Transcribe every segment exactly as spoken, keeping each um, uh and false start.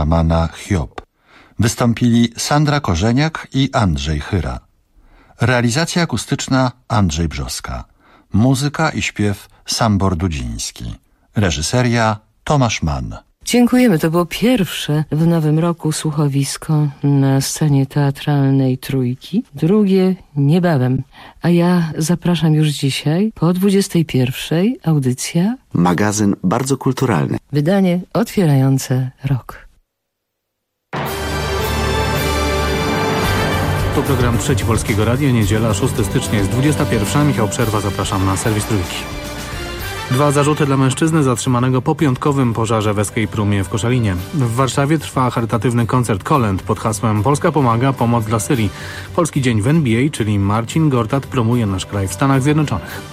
Mana Hiob. Wystąpili Sandra Korzeniak i Andrzej Chyra. Realizacja akustyczna Andrzej Brzoska. Muzyka i śpiew Sambor Dudziński. Reżyseria Tomasz Mann. Dziękujemy. To było pierwsze w nowym roku słuchowisko na scenie teatralnej Trójki. Drugie niebawem. A ja zapraszam już dzisiaj po dwudziestej pierwszej audycja Magazyn bardzo kulturalny. Wydanie otwierające rok. To program Trzeci Polskiego Radia, niedziela, szóstego stycznia jest dwudziesta pierwsza. Michał Przerwa, zapraszam na serwis Trójki. Dwa zarzuty dla mężczyzny zatrzymanego po piątkowym pożarze w Escape Roomie w Koszalinie. W Warszawie trwa charytatywny koncert kolęd pod hasłem Polska pomaga, pomoc dla Syrii. Polski Dzień w N B A, czyli Marcin Gortat, promuje nasz kraj w Stanach Zjednoczonych.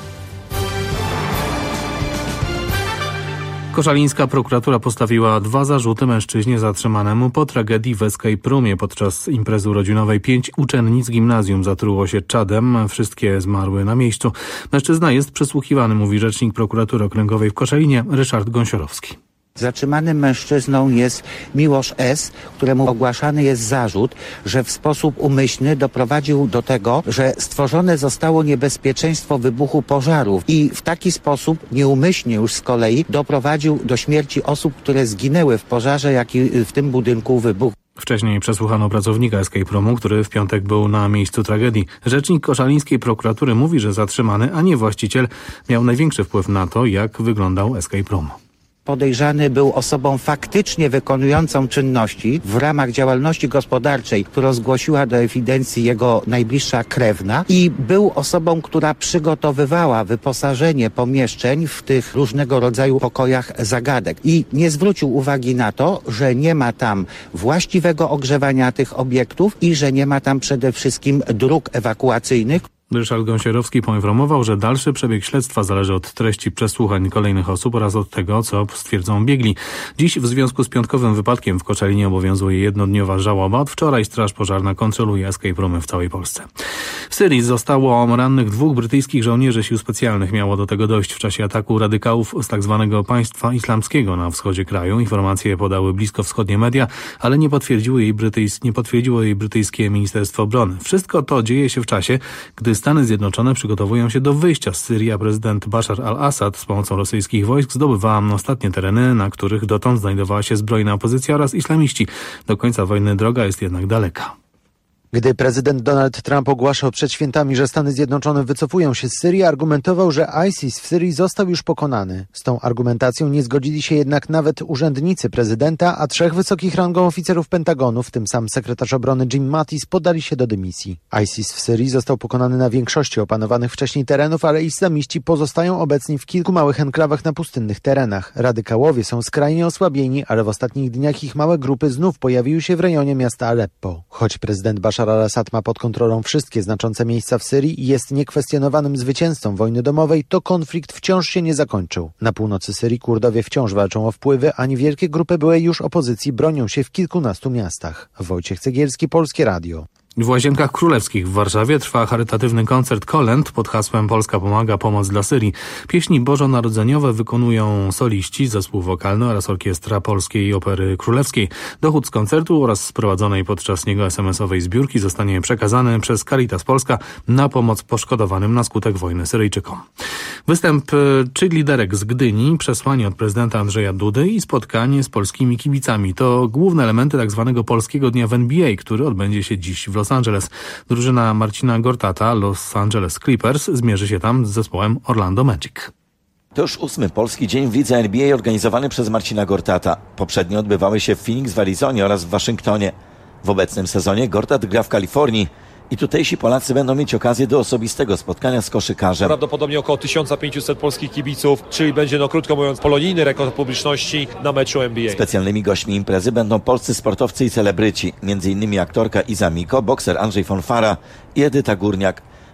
Koszalińska prokuratura postawiła dwa zarzuty mężczyźnie zatrzymanemu po tragedii w Escape Roomie. Podczas imprezy urodzinowej pięć uczennic gimnazjum zatruło się czadem. Wszystkie zmarły na miejscu. Mężczyzna jest przesłuchiwany, mówi rzecznik prokuratury okręgowej w Koszalinie Ryszard Gąsiorowski. Zatrzymanym mężczyzną jest Miłosz S., któremu ogłaszany jest zarzut, że w sposób umyślny doprowadził do tego, że stworzone zostało niebezpieczeństwo wybuchu pożarów i w taki sposób nieumyślnie już z kolei doprowadził do śmierci osób, które zginęły w pożarze, jaki w tym budynku wybuchł. Wcześniej przesłuchano pracownika Escape Roomu, który w piątek był na miejscu tragedii. Rzecznik koszalińskiej prokuratury mówi, że zatrzymany, a nie właściciel, miał największy wpływ na to, jak wyglądał Escape Room. Podejrzany był osobą faktycznie wykonującą czynności w ramach działalności gospodarczej, którą zgłosiła do ewidencji jego najbliższa krewna i był osobą, która przygotowywała wyposażenie pomieszczeń w tych różnego rodzaju pokojach zagadek i nie zwrócił uwagi na to, że nie ma tam właściwego ogrzewania tych obiektów i że nie ma tam przede wszystkim dróg ewakuacyjnych. Ryszard Gąsiorowski poinformował, że dalszy przebieg śledztwa zależy od treści przesłuchań kolejnych osób oraz od tego, co stwierdzą biegli. Dziś w związku z piątkowym wypadkiem w Koszalinie obowiązuje jednodniowa żałoba. Od wczoraj Straż Pożarna kontroluje escape roomy w całej Polsce. W Syrii zostało rannych dwóch brytyjskich żołnierzy sił specjalnych. Miało do tego dojść w czasie ataku radykałów z tzw. Państwa Islamskiego na wschodzie kraju. Informacje podały bliskowschodnie media, ale nie potwierdziło jej, brytyjs- nie potwierdziło jej brytyjskie Ministerstwo Obrony. Wszystko to dzieje się w czasie, gdy Stany Zjednoczone przygotowują się do wyjścia z Syrii, a prezydent Bashar al-Assad z pomocą rosyjskich wojsk zdobywa ostatnie tereny, na których dotąd znajdowała się zbrojna opozycja oraz islamiści. Do końca wojny droga jest jednak daleka. Gdy prezydent Donald Trump ogłaszał przed świętami, że Stany Zjednoczone wycofują się z Syrii, argumentował, że ISIS w Syrii został już pokonany. Z tą argumentacją nie zgodzili się jednak nawet urzędnicy prezydenta, a trzech wysokich rangą oficerów Pentagonu, w tym sam sekretarz obrony Jim Mattis, podali się do dymisji. ISIS w Syrii został pokonany na większości opanowanych wcześniej terenów, ale islamiści pozostają obecni w kilku małych enklawach na pustynnych terenach. Radykałowie są skrajnie osłabieni, ale w ostatnich dniach ich małe grupy znów pojawiły się w rejonie miasta Aleppo. Choć prezydent Bashar Bashar al-Assad ma pod kontrolą wszystkie znaczące miejsca w Syrii i jest niekwestionowanym zwycięzcą wojny domowej, to konflikt wciąż się nie zakończył. Na północy Syrii Kurdowie wciąż walczą o wpływy, a niewielkie grupy byłej już opozycji bronią się w kilkunastu miastach. Wojciech Cegielski, Polskie Radio. W Łazienkach Królewskich w Warszawie trwa charytatywny koncert kolęd pod hasłem Polska pomaga, pomoc dla Syrii. Pieśni bożonarodzeniowe wykonują soliści, zespół wokalny oraz orkiestra Polskiej Opery Królewskiej. Dochód z koncertu oraz sprowadzonej podczas niego es em esowej zbiórki zostanie przekazany przez Caritas Polska na pomoc poszkodowanym na skutek wojny Syryjczykom. Występ cheerleaderek z Gdyni, przesłanie od prezydenta Andrzeja Dudy i spotkanie z polskimi kibicami to główne elementy tzw. Polskiego Dnia w N B A, który odbędzie się dziś w Los Angeles. Drużyna Marcina Gortata, Los Angeles Clippers, zmierzy się tam z zespołem Orlando Magic. To już ósmy polski dzień w lidze N B A organizowany przez Marcina Gortata. Poprzednio odbywały się w Phoenix w Arizonie oraz w Waszyngtonie. W obecnym sezonie Gortat gra w Kalifornii i tutejsi Polacy będą mieć okazję do osobistego spotkania z koszykarzem. Prawdopodobnie około tysiąc pięćset polskich kibiców, czyli będzie, no krótko mówiąc, polonijny rekord publiczności na meczu N B A. Specjalnymi gośćmi imprezy będą polscy sportowcy i celebryci, między innymi aktorka Iza Miko, bokser Andrzej Fonfara i Edyta Górniak.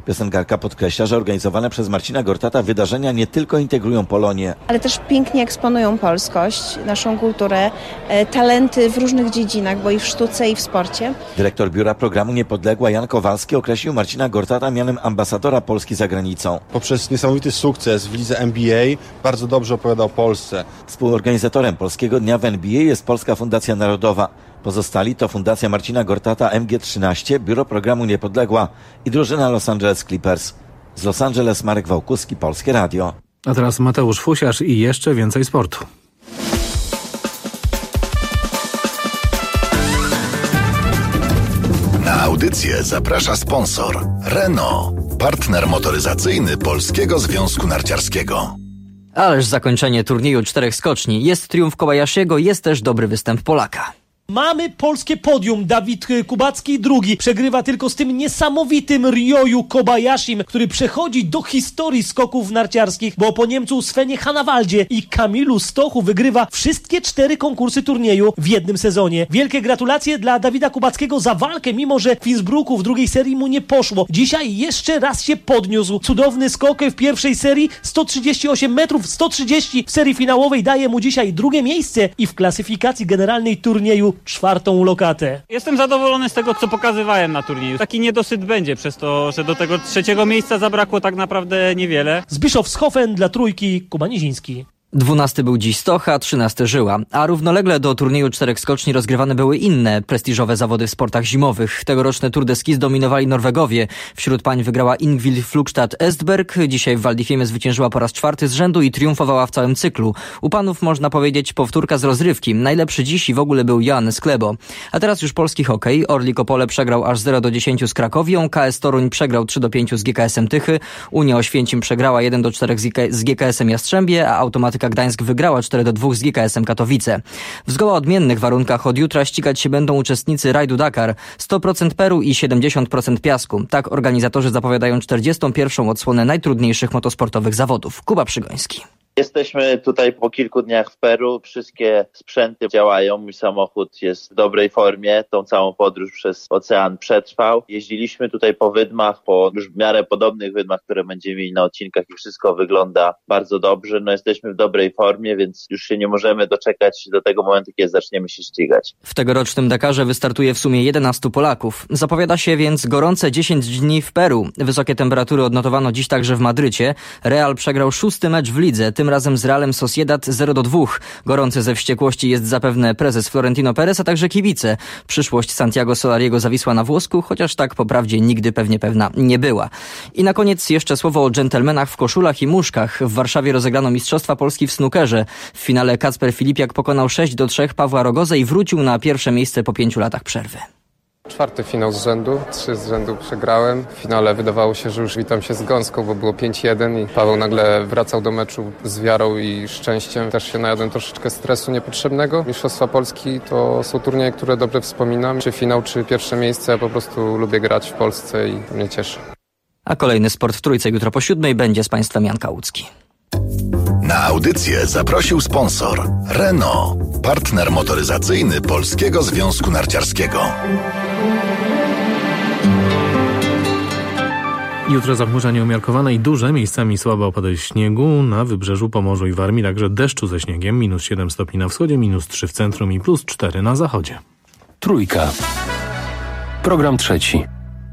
Piosenkarka podkreśla, że organizowane przez Marcina Gortata wydarzenia nie tylko integrują Polonię, ale też pięknie eksponują polskość, naszą kulturę, e, talenty w różnych dziedzinach, bo i w sztuce, i w sporcie. Dyrektor Biura Programu Niepodległa Jan Kowalski określił Marcina Gortata mianem ambasadora Polski za granicą. Poprzez niesamowity sukces w lidze N B A bardzo dobrze opowiada o Polsce. Współorganizatorem Polskiego Dnia w N B A jest Polska Fundacja Narodowa. Pozostali to Fundacja Marcina Gortata M G trzynaście, Biuro Programu Niepodległa i drużyna Los Angeles Clippers. Z Los Angeles Marek Wałkuski, Polskie Radio. A teraz Mateusz Fusiarz i jeszcze więcej sportu. Na audycję zaprasza sponsor Renault, partner motoryzacyjny Polskiego Związku Narciarskiego. Ależ zakończenie turnieju czterech skoczni. Jest triumf Kobayashiego, jest też dobry występ Polaka. Mamy polskie podium. Dawid Kubacki drugi. Przegrywa tylko z tym niesamowitym Ryoyu Kobayashim, który przechodzi do historii skoków narciarskich, bo po Niemcu Svenie Hanawaldzie i Kamilu Stochu wygrywa wszystkie cztery konkursy turnieju w jednym sezonie. Wielkie gratulacje dla Dawida Kubackiego za walkę, mimo że w Innsbrucku w drugiej serii mu nie poszło. Dzisiaj jeszcze raz się podniósł. Cudowny skok w pierwszej serii, sto trzydzieści osiem metrów, sto trzydzieści w serii finałowej daje mu dzisiaj drugie miejsce i w klasyfikacji generalnej turnieju czwartą lokatę. Jestem zadowolony z tego, co pokazywałem na turnieju. Taki niedosyt będzie przez to, że do tego trzeciego miejsca zabrakło tak naprawdę niewiele. Z Bischofshofen dla trójki Kuba Niziński. Dwunasty był dziś Stocha, trzynasty Żyła, a równolegle do turnieju czterech skoczni rozgrywane były inne prestiżowe zawody w sportach zimowych. Tegoroczne Tour de Ski zdominowali Norwegowie. Wśród pań wygrała Ingvild Flugstad Estberg, dzisiaj w Val di Fiemme zwyciężyła po raz czwarty z rzędu i triumfowała w całym cyklu. U panów można powiedzieć powtórka z rozrywki. Najlepszy dziś i w ogóle był Jan Sklebo. A teraz już polski hokej. Orlik Opole przegrał aż zero do dziesięciu z Krakowią, K S Toruń przegrał trzy do pięciu z G K S-em Tychy, Unia Oświęcim przegrała jeden do czterech z G K S-em Jastrzębie, a Automatyka Gdańsk wygrała cztery do dwóch z G K S-em Katowice. W zgoła odmiennych warunkach od jutra ścigać się będą uczestnicy rajdu Dakar. sto procent peru i siedemdziesiąt procent piasku. Tak organizatorzy zapowiadają czterdziestą pierwszą odsłonę najtrudniejszych motosportowych zawodów. Kuba Przygoński. Jesteśmy tutaj po kilku dniach w Peru, wszystkie sprzęty działają, mój samochód jest w dobrej formie, tą całą podróż przez ocean przetrwał. Jeździliśmy tutaj po wydmach, po już w miarę podobnych wydmach, które będziemy mieli na odcinkach i wszystko wygląda bardzo dobrze. No jesteśmy w dobrej formie, więc już się nie możemy doczekać do tego momentu, kiedy zaczniemy się ścigać. W tegorocznym Dakarze wystartuje w sumie jedenastu Polaków. Zapowiada się więc gorące dziesięć dni w Peru. Wysokie temperatury odnotowano dziś także w Madrycie. Real przegrał szósty mecz w lidze, tym razem z Realem Sociedad zero do dwóch. Gorący ze wściekłości jest zapewne prezes Florentino Perez, a także kibice. Przyszłość Santiago Solariego zawisła na włosku, chociaż tak po prawdzie nigdy pewnie pewna nie była. I na koniec jeszcze słowo o dżentelmenach w koszulach i muszkach. W Warszawie rozegrano Mistrzostwa Polski w snookerze. W finale Kacper Filipiak pokonał sześć do trzech Pawła Rogozę i wrócił na pierwsze miejsce po pięciu latach przerwy. Czwarty finał z rzędu, trzy z rzędu przegrałem. W finale wydawało się, że już witam się z gąską, bo było pięć jeden i Paweł nagle wracał do meczu z wiarą i szczęściem. Też się najadłem troszeczkę stresu niepotrzebnego. Mistrzostwa Polski to są turnieje, które dobrze wspominam. Czy finał, czy pierwsze miejsce, ja po prostu lubię grać w Polsce i to mnie cieszy. A kolejny Sport w Trójce jutro po siódmej będzie z Państwem Jan Kałucki. Na audycję zaprosił sponsor Renault, partner motoryzacyjny Polskiego Związku Narciarskiego. Jutro zachmurzenie umiarkowane i duże, miejscami słabe opady śniegu na wybrzeżu, Pomorzu i Warmii, także deszczu ze śniegiem, minus siedem stopni na wschodzie, minus trzy w centrum i plus cztery na zachodzie. Trójka. Program trzeci.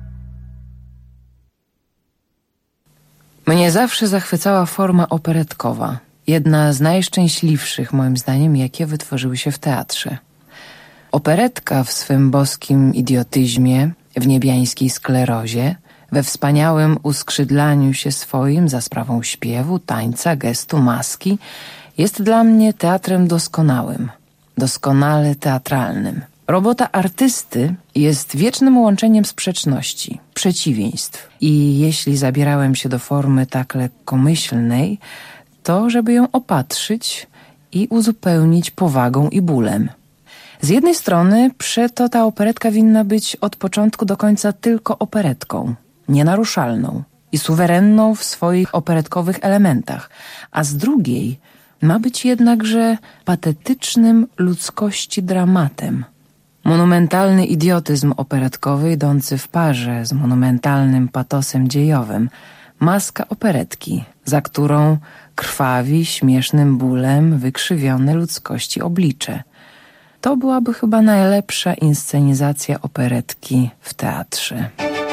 Mnie zawsze zachwycała forma operetkowa. Jedna z najszczęśliwszych, moim zdaniem, jakie wytworzyły się w teatrze. Operetka w swym boskim idiotyzmie, w niebiańskiej sklerozie, we wspaniałym uskrzydlaniu się swoim za sprawą śpiewu, tańca, gestu, maski, jest dla mnie teatrem doskonałym, doskonale teatralnym. Robota artysty jest wiecznym łączeniem sprzeczności, przeciwieństw. I jeśli zabierałem się do formy tak lekkomyślnej, to żeby ją opatrzyć i uzupełnić powagą i bólem. Z jednej strony przeto ta operetka winna być od początku do końca tylko operetką, nienaruszalną i suwerenną w swoich operetkowych elementach, a z drugiej ma być jednakże patetycznym ludzkości dramatem. Monumentalny idiotyzm operetkowy idący w parze z monumentalnym patosem dziejowym. Maska operetki, za którą krwawi śmiesznym bólem wykrzywione ludzkości oblicze. To byłaby chyba najlepsza inscenizacja operetki w teatrze.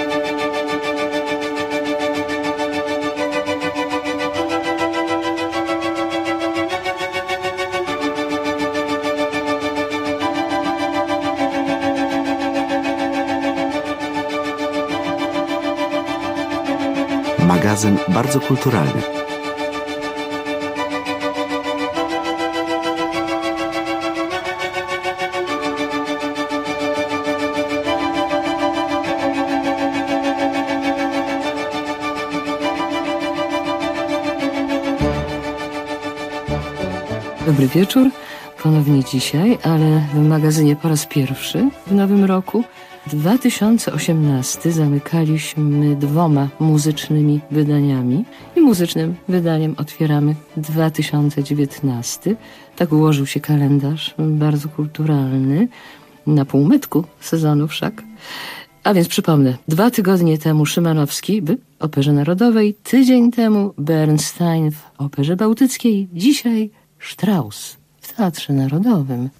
Magazyn bardzo kulturalny. Dobry wieczór, ponownie dzisiaj, ale w magazynie po raz pierwszy w nowym roku. dwa tysiące osiemnasty zamykaliśmy dwoma muzycznymi wydaniami i muzycznym wydaniem otwieramy dwa tysiące dziewiętnasty. Tak ułożył się kalendarz, bardzo kulturalny, na półmetku sezonu wszak. A więc przypomnę, dwa tygodnie temu Szymanowski w Operze Narodowej, tydzień temu Bernstein w Operze Bałtyckiej, dzisiaj Strauss w Teatrze Narodowym.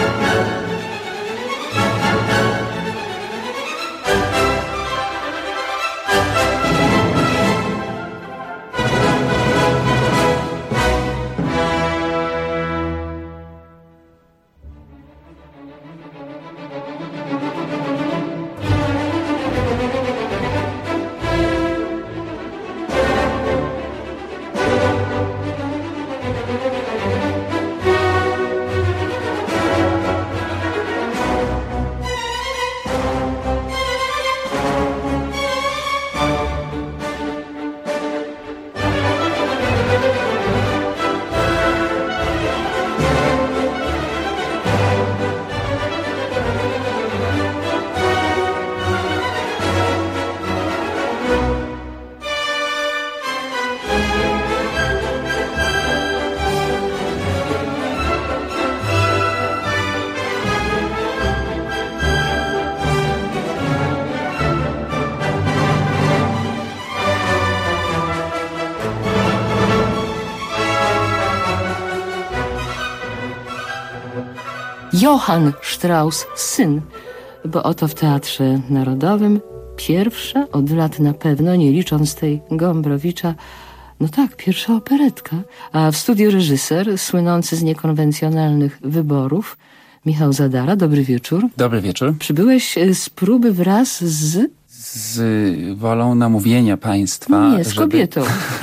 Johann Strauss, syn, bo oto w Teatrze Narodowym pierwsza od lat na pewno, nie licząc tej Gombrowicza, no tak, pierwsza operetka, a w studiu reżyser słynący z niekonwencjonalnych wyborów Michał Zadara. Dobry wieczór. Dobry wieczór. Przybyłeś z próby wraz z... Z wolą namówienia państwa. Nie, z żeby... kobietą.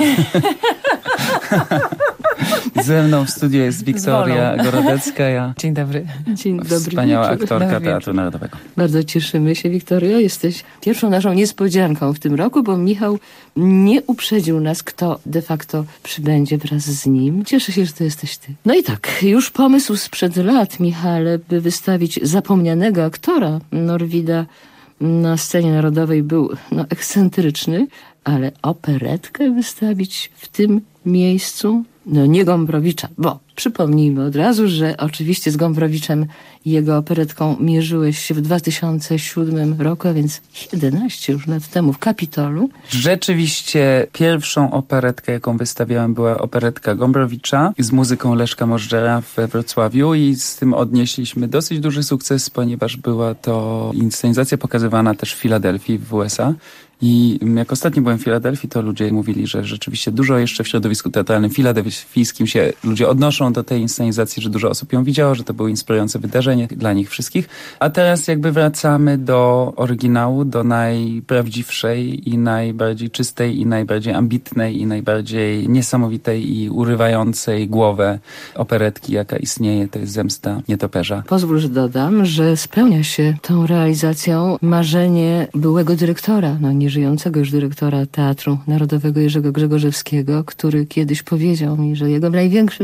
Ze mną w studiu jest Wiktoria Gorodecka. Ja Dzień dobry. Dzień dobry. Wspaniała wieczór. aktorka Dobry Teatru Narodowego. Bardzo cieszymy się, Wiktorio. Jesteś pierwszą naszą niespodzianką w tym roku, bo Michał nie uprzedził nas, kto de facto przybędzie wraz z nim. Cieszę się, że to jesteś ty. No i tak, już pomysł sprzed lat, Michale, by wystawić zapomnianego aktora Norwida na scenie narodowej był no, ekscentryczny, ale operetkę wystawić w tym miejscu? No nie Gombrowicza, bo przypomnijmy od razu, że oczywiście z Gombrowiczem i jego operetką mierzyłeś się w dwa tysiące siódmym roku, a więc jedenaście już lat temu w Kapitolu. Rzeczywiście pierwszą operetkę, jaką wystawiałem, była operetka Gombrowicza z muzyką Leszka Możdżera we Wrocławiu i z tym odnieśliśmy dosyć duży sukces, ponieważ była to inscenizacja pokazywana też w Filadelfii w U S A. I jak ostatnio byłem w Filadelfii, to ludzie mówili, że rzeczywiście dużo jeszcze w środowisku teatralnym filadelfijskim się ludzie odnoszą do tej inscenizacji, że dużo osób ją widziało, że to było inspirujące wydarzenie dla nich wszystkich. A teraz jakby wracamy do oryginału, do najprawdziwszej i najbardziej czystej i najbardziej ambitnej i najbardziej niesamowitej i urywającej głowę operetki, jaka istnieje. To jest Zemsta Nietoperza. Pozwól, że dodam, że spełnia się tą realizacją marzenie byłego dyrektora, no nie żyjącego już dyrektora Teatru Narodowego Jerzego Grzegorzewskiego, który kiedyś powiedział mi, że jego największym marzeniem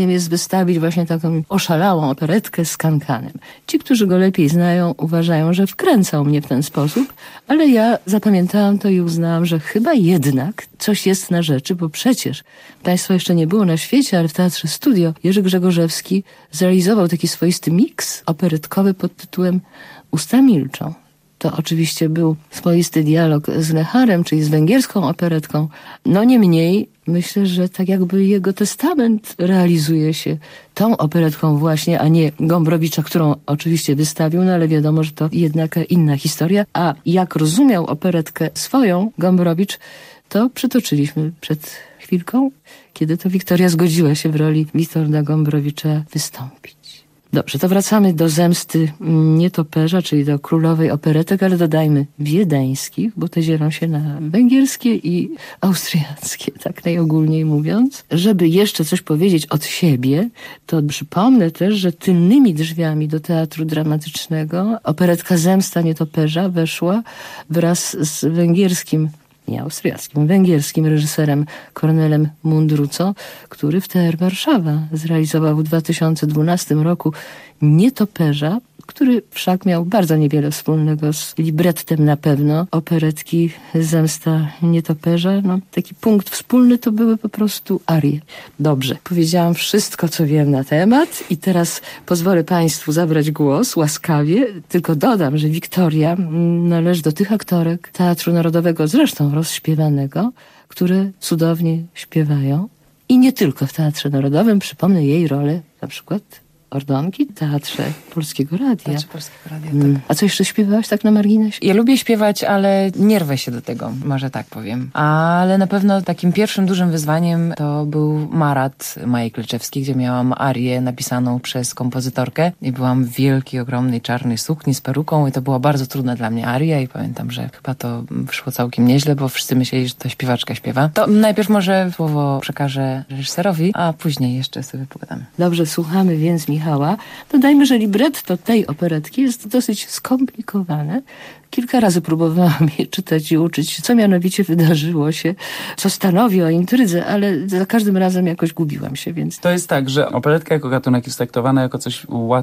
zadaniem jest wystawić właśnie taką oszalałą operetkę z Kankanem. Ci, którzy go lepiej znają, uważają, że wkręcał mnie w ten sposób, ale ja zapamiętałam to i uznałam, że chyba jednak coś jest na rzeczy, bo przecież państwa jeszcze nie było na świecie, ale w Teatrze Studio Jerzy Grzegorzewski zrealizował taki swoisty miks operetkowy pod tytułem Usta milczą. To oczywiście był swoisty dialog z Necharem, czyli z węgierską operetką. No niemniej myślę, że tak jakby jego testament realizuje się tą operetką właśnie, a nie Gombrowicza, którą oczywiście wystawił, no ale wiadomo, że to jednak inna historia. A jak rozumiał operetkę swoją Gombrowicz, to przytoczyliśmy przed chwilką, kiedy to Wiktoria zgodziła się w roli Witolda Gombrowicza wystąpić. Dobrze, to wracamy do Zemsty nietoperza, czyli do królowej operetek, ale dodajmy wiedeńskich, bo te dzielą się na węgierskie i austriackie, tak najogólniej mówiąc. Żeby jeszcze coś powiedzieć od siebie, to przypomnę też, że tylnymi drzwiami do teatru dramatycznego operetka Zemsta nietoperza weszła wraz z węgierskim nie austriackim, węgierskim reżyserem Kornelem Mundruco, który w T R Warszawa zrealizował w dwa tysiące dwunastym roku Nietoperza, który wszak miał bardzo niewiele wspólnego z librettem na pewno operetki Zemsta nietoperza. No, taki punkt wspólny to były po prostu arie. Dobrze, powiedziałam wszystko, co wiem na temat i teraz pozwolę Państwu zabrać głos łaskawie, tylko dodam, że Wiktoria należy do tych aktorek Teatru Narodowego, zresztą rozśpiewanego, które cudownie śpiewają i nie tylko w Teatrze Narodowym. Przypomnę jej rolę na przykład Ordonki w Teatrze Polskiego Radia. Teatrze Polskiego Radia, tak. A co jeszcze śpiewałaś tak na marginesie? Ja lubię śpiewać, ale nie rwę się do tego, może tak powiem. Ale na pewno takim pierwszym dużym wyzwaniem to był Marat Maji Kleczewskiej, gdzie miałam arię napisaną przez kompozytorkę i byłam w wielkiej, ogromnej czarnej sukni z peruką i to była bardzo trudna dla mnie aria i pamiętam, że chyba to wyszło całkiem nieźle, bo wszyscy myśleli, że to śpiewaczka śpiewa. To najpierw może słowo przekażę reżyserowi, a później jeszcze sobie pogadamy. Dobrze, słuchamy więc Michała. Dodajmy, że libretto tej operetki jest dosyć skomplikowane. Kilka razy próbowałam je czytać i uczyć się, co mianowicie wydarzyło się, co stanowi o intrydze, ale za każdym razem jakoś gubiłam się, więc... To jest tak, że operetka jako gatunek jest traktowana jako coś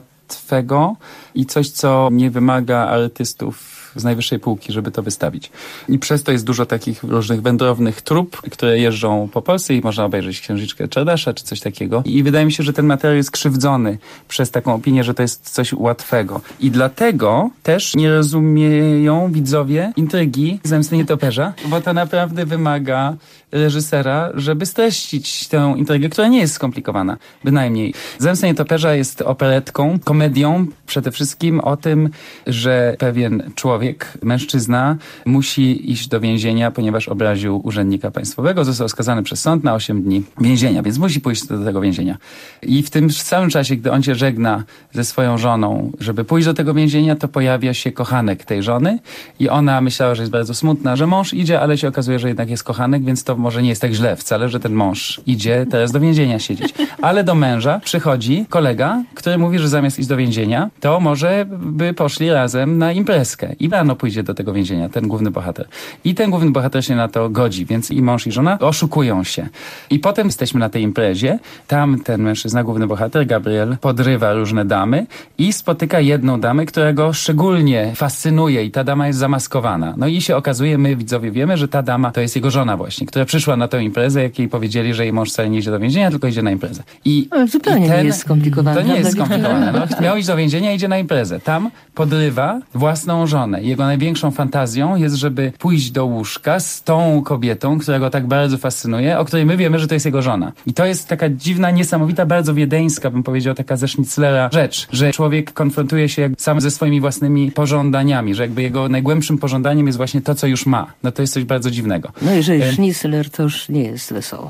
łatwego i coś, co nie wymaga artystów z najwyższej półki, żeby to wystawić. I przez to jest dużo takich różnych wędrownych trup, które jeżdżą po Polsce i można obejrzeć Księżniczkę Czardasza czy coś takiego. I wydaje mi się, że ten materiał jest krzywdzony przez taką opinię, że to jest coś łatwego. I dlatego też nie rozumieją widzowie intrygi Zemsty nietoperza, bo to naprawdę wymaga reżysera, żeby streścić tę intrygę, która nie jest skomplikowana. Bynajmniej. Zemsta nietoperza jest operetką, komedią przede wszystkim o tym, że pewien człowiek, mężczyzna, musi iść do więzienia, ponieważ obraził urzędnika państwowego. Został skazany przez sąd na osiem dni więzienia, więc musi pójść do tego więzienia. I w tym samym czasie, gdy on się żegna ze swoją żoną, żeby pójść do tego więzienia, to pojawia się kochanek tej żony i ona myślała, że jest bardzo smutna, że mąż idzie, ale się okazuje, że jednak jest kochanek, więc to może nie jest tak źle wcale, że ten mąż idzie teraz do więzienia siedzieć. Ale do męża przychodzi kolega, który mówi, że zamiast iść do więzienia, to może by poszli razem na imprezkę. I rano pójdzie do tego więzienia, ten główny bohater. I ten główny bohater się na to godzi, więc i mąż i żona oszukują się. I potem jesteśmy na tej imprezie, tam ten mężczyzna, główny bohater, Gabriel, podrywa różne damy i spotyka jedną damę, która go szczególnie fascynuje i ta dama jest zamaskowana. No i się okazuje, my widzowie wiemy, że ta dama to jest jego żona właśnie, która przyszła na tę imprezę, jak jej powiedzieli, że jej mąż wcale nie idzie do więzienia, tylko idzie na imprezę. I, Ale zupełnie i ten, nie jest skomplikowane. To nie jest skomplikowane. No, miał iść do więzienia, idzie na imprezę. Tam podrywa własną żonę. Jego największą fantazją jest, żeby pójść do łóżka z tą kobietą, która go tak bardzo fascynuje, o której my wiemy, że to jest jego żona. I to jest taka dziwna, niesamowita, bardzo wiedeńska, bym powiedział, taka ze Schnitzlera rzecz, że człowiek konfrontuje się sam ze swoimi własnymi pożądaniami, że jakby jego najgłębszym pożądaniem jest właśnie to, co już ma. No to jest coś bardzo dziwnego. No jeżeli e... Schnitzler, to już nie jest wesoło.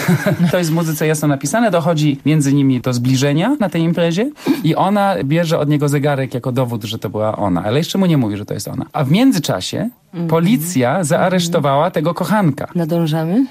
To jest w muzyce jasno napisane, dochodzi między nimi do zbliżenia na tej imprezie i ona bierze od niego zegarek jako dowód, że to była ona, ale jeszcze mu nie mówi, że to jest ona. A w międzyczasie policja zaaresztowała tego kochanka. Nadążamy?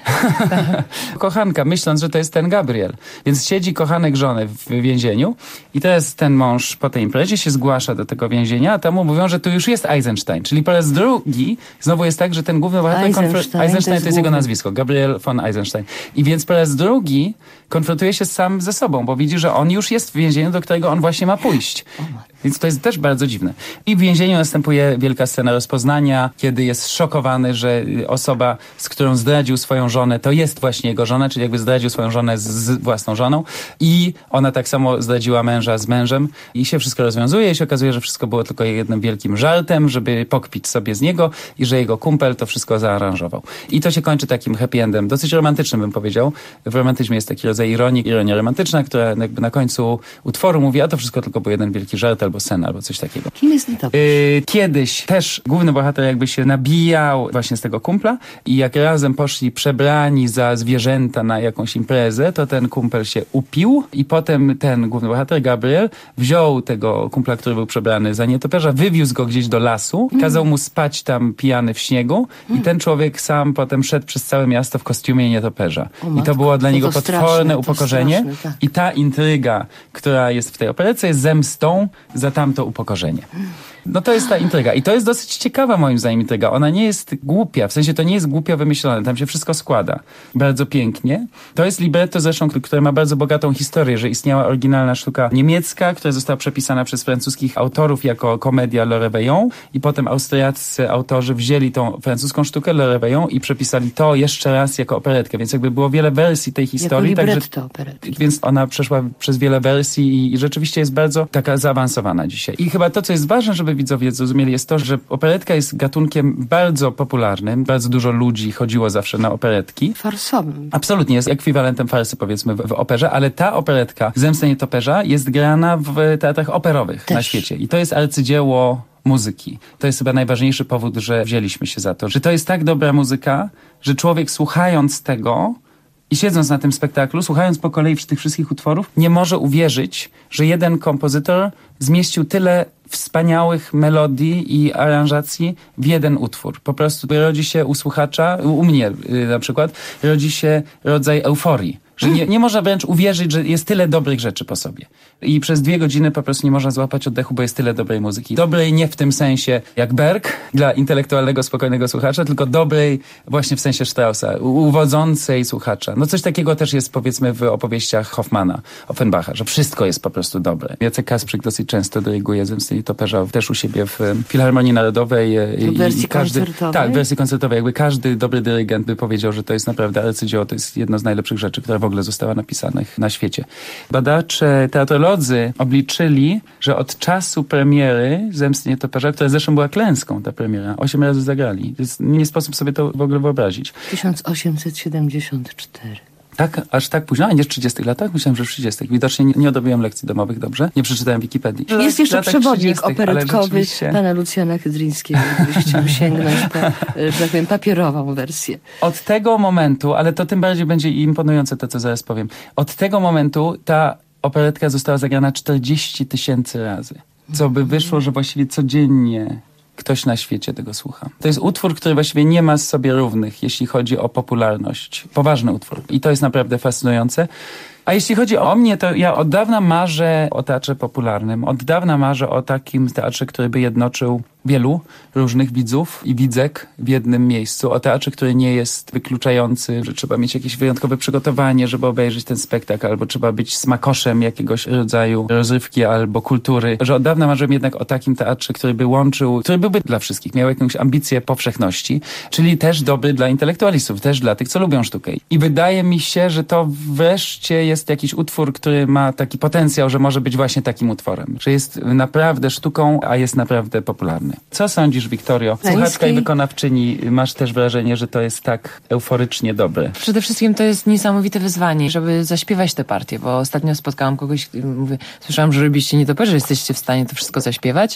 Kochanka, myśląc, że to jest ten Gabriel. Więc siedzi kochanek żony w więzieniu i teraz ten mąż po tej imprezie się zgłasza do tego więzienia, a tam mu mówią, że tu już jest Eisenstein. Czyli po raz drugi znowu jest tak, że ten główny bohater... Eisenstein, konfr- Eisenstein to jest, to jest jego główny. nazwisko. Gabriel von Eisenstein. I więc po raz drugi konfrontuje się sam ze sobą, bo widzi, że on już jest w więzieniu, do którego on właśnie ma pójść. Więc to jest też bardzo dziwne. I w więzieniu następuje wielka scena rozpoznania, kiedy jest szokowany, że osoba, z którą zdradził swoją żonę, to jest właśnie jego żona, czyli jakby zdradził swoją żonę z, z własną żoną i ona tak samo zdradziła męża z mężem i się wszystko rozwiązuje i się okazuje, że wszystko było tylko jednym wielkim żartem, żeby pokpić sobie z niego i że jego kumpel to wszystko zaaranżował. I to się kończy takim happy endem, dosyć romantycznym bym powiedział. W romantyzmie jest taki rodzaj ironii, ironia romantyczna, która jakby na końcu utworu mówi, a to wszystko tylko był jeden wielki żart albo sen, albo coś takiego. Kim jest nietoperz? Yy, kiedyś też główny bohater jakby się nabijał właśnie z tego kumpla i jak razem poszli przebrani za zwierzęta na jakąś imprezę, to ten kumpel się upił i potem ten główny bohater, Gabriel, wziął tego kumpla, który był przebrany za nietoperza, wywiózł go gdzieś do lasu, mm. kazał mu spać tam pijany w śniegu mm. i ten człowiek sam potem szedł przez całe miasto w kostiumie nietoperza. O, I matko, to było dla to niego to potworne straszne, upokorzenie to straszne, tak. i ta intryga, która jest w tej operece, jest zemstą za tamto upokorzenie. No to jest ta intryga. I to jest dosyć ciekawa moim zdaniem intryga. Ona nie jest głupia. W sensie to nie jest głupio wymyślone. Tam się wszystko składa. Bardzo pięknie. To jest libretto zresztą, które ma bardzo bogatą historię, że istniała oryginalna sztuka niemiecka, która została przepisana przez francuskich autorów jako komedia Le Réveillon i potem austriaccy autorzy wzięli tą francuską sztukę Le Réveillon i przepisali to jeszcze raz jako operetkę. Więc jakby było wiele wersji tej historii. Jako libretto także, operetki. Więc ona przeszła przez wiele wersji i, i rzeczywiście jest bardzo taka zaawansowana dzisiaj. I chyba to, co jest ważne, żeby widzowie zrozumieli, jest to, że operetka jest gatunkiem bardzo popularnym. Bardzo dużo ludzi chodziło zawsze na operetki. Farsowym. Absolutnie, jest ekwiwalentem farsy, powiedzmy, w, w operze, ale ta operetka, Zemsta nietoperza, jest grana w teatrach operowych Też. na świecie. I to jest arcydzieło muzyki. To jest chyba najważniejszy powód, że wzięliśmy się za to. Że to jest tak dobra muzyka, że człowiek słuchając tego i siedząc na tym spektaklu, słuchając po kolei tych wszystkich utworów, nie może uwierzyć, że jeden kompozytor zmieścił tyle wspaniałych melodii i aranżacji w jeden utwór. Po prostu rodzi się u słuchacza, u mnie yy, na przykład, rodzi się rodzaj euforii. Że nie, nie można wręcz uwierzyć, że jest tyle dobrych rzeczy po sobie. I przez dwie godziny po prostu nie można złapać oddechu, bo jest tyle dobrej muzyki. Dobrej nie w tym sensie jak Berg, dla intelektualnego, spokojnego słuchacza, tylko dobrej właśnie w sensie Straussa, uwodzącej słuchacza. No coś takiego też jest powiedzmy w opowieściach Hoffmana, Offenbacha, że wszystko jest po prostu dobre. Jacek Kasprzyk dosyć często dyryguje Zemsty nietoperza też u siebie w Filharmonii Narodowej. W wersji i każdy, koncertowej? Tak, w wersji koncertowej. Jakby każdy dobry dyrygent by powiedział, że to jest naprawdę arcydzieło, to jest jedno z najlepszych rzeczy, które w ogóle została napisanych na świecie. Badacze, teatrolodzy obliczyli, że od czasu premiery Zemsty nietoperza, która zresztą była klęską, ta premiera, osiem razy zagrali. Jest, nie sposób sobie to w ogóle wyobrazić. tysiąc osiemset siedemdziesiąt cztery. Tak, aż tak późno? A nie w trzydziestych latach? Myślałem, że w trzydziestych. Widocznie nie, nie odrobiłem lekcji domowych dobrze. Nie przeczytałem Wikipedii. Jest jeszcze przewodnik operetkowy rzeczywiście... pana Lucjana Kydryńskiego, gdybyś chciał sięgnąć po, że tak powiem, papierową wersję. Od tego momentu, ale to tym bardziej będzie imponujące to, co zaraz powiem. Od tego momentu ta operetka została zagrana czterdzieści tysięcy razy. Co by wyszło, że właściwie codziennie ktoś na świecie tego słucha. To jest utwór, który właściwie nie ma sobie równych, jeśli chodzi o popularność. Poważny utwór. I to jest naprawdę fascynujące. A jeśli chodzi o mnie, to ja od dawna marzę o teatrze popularnym. Od dawna marzę o takim teatrze, który by jednoczył wielu różnych widzów i widzek w jednym miejscu. O teatrze, który nie jest wykluczający, że trzeba mieć jakieś wyjątkowe przygotowanie, żeby obejrzeć ten spektakl, albo trzeba być smakoszem jakiegoś rodzaju rozrywki albo kultury. Że od dawna marzyłem jednak o takim teatrze, który by łączył, który byłby dla wszystkich, miał jakąś ambicję powszechności, czyli też dobry dla intelektualistów, też dla tych, co lubią sztukę. I wydaje mi się, że to wreszcie jest jakiś utwór, który ma taki potencjał, że może być właśnie takim utworem. Że jest naprawdę sztuką, a jest naprawdę popularny. Co sądzisz, Wiktorio? Słuchaczka i wykonawczyni, masz też wrażenie, że to jest tak euforycznie dobre? Przede wszystkim to jest niesamowite wyzwanie, żeby zaśpiewać tę partię, bo ostatnio spotkałam kogoś, mówię, słyszałam, że robiliście nietoperze, jesteście w stanie to wszystko zaśpiewać.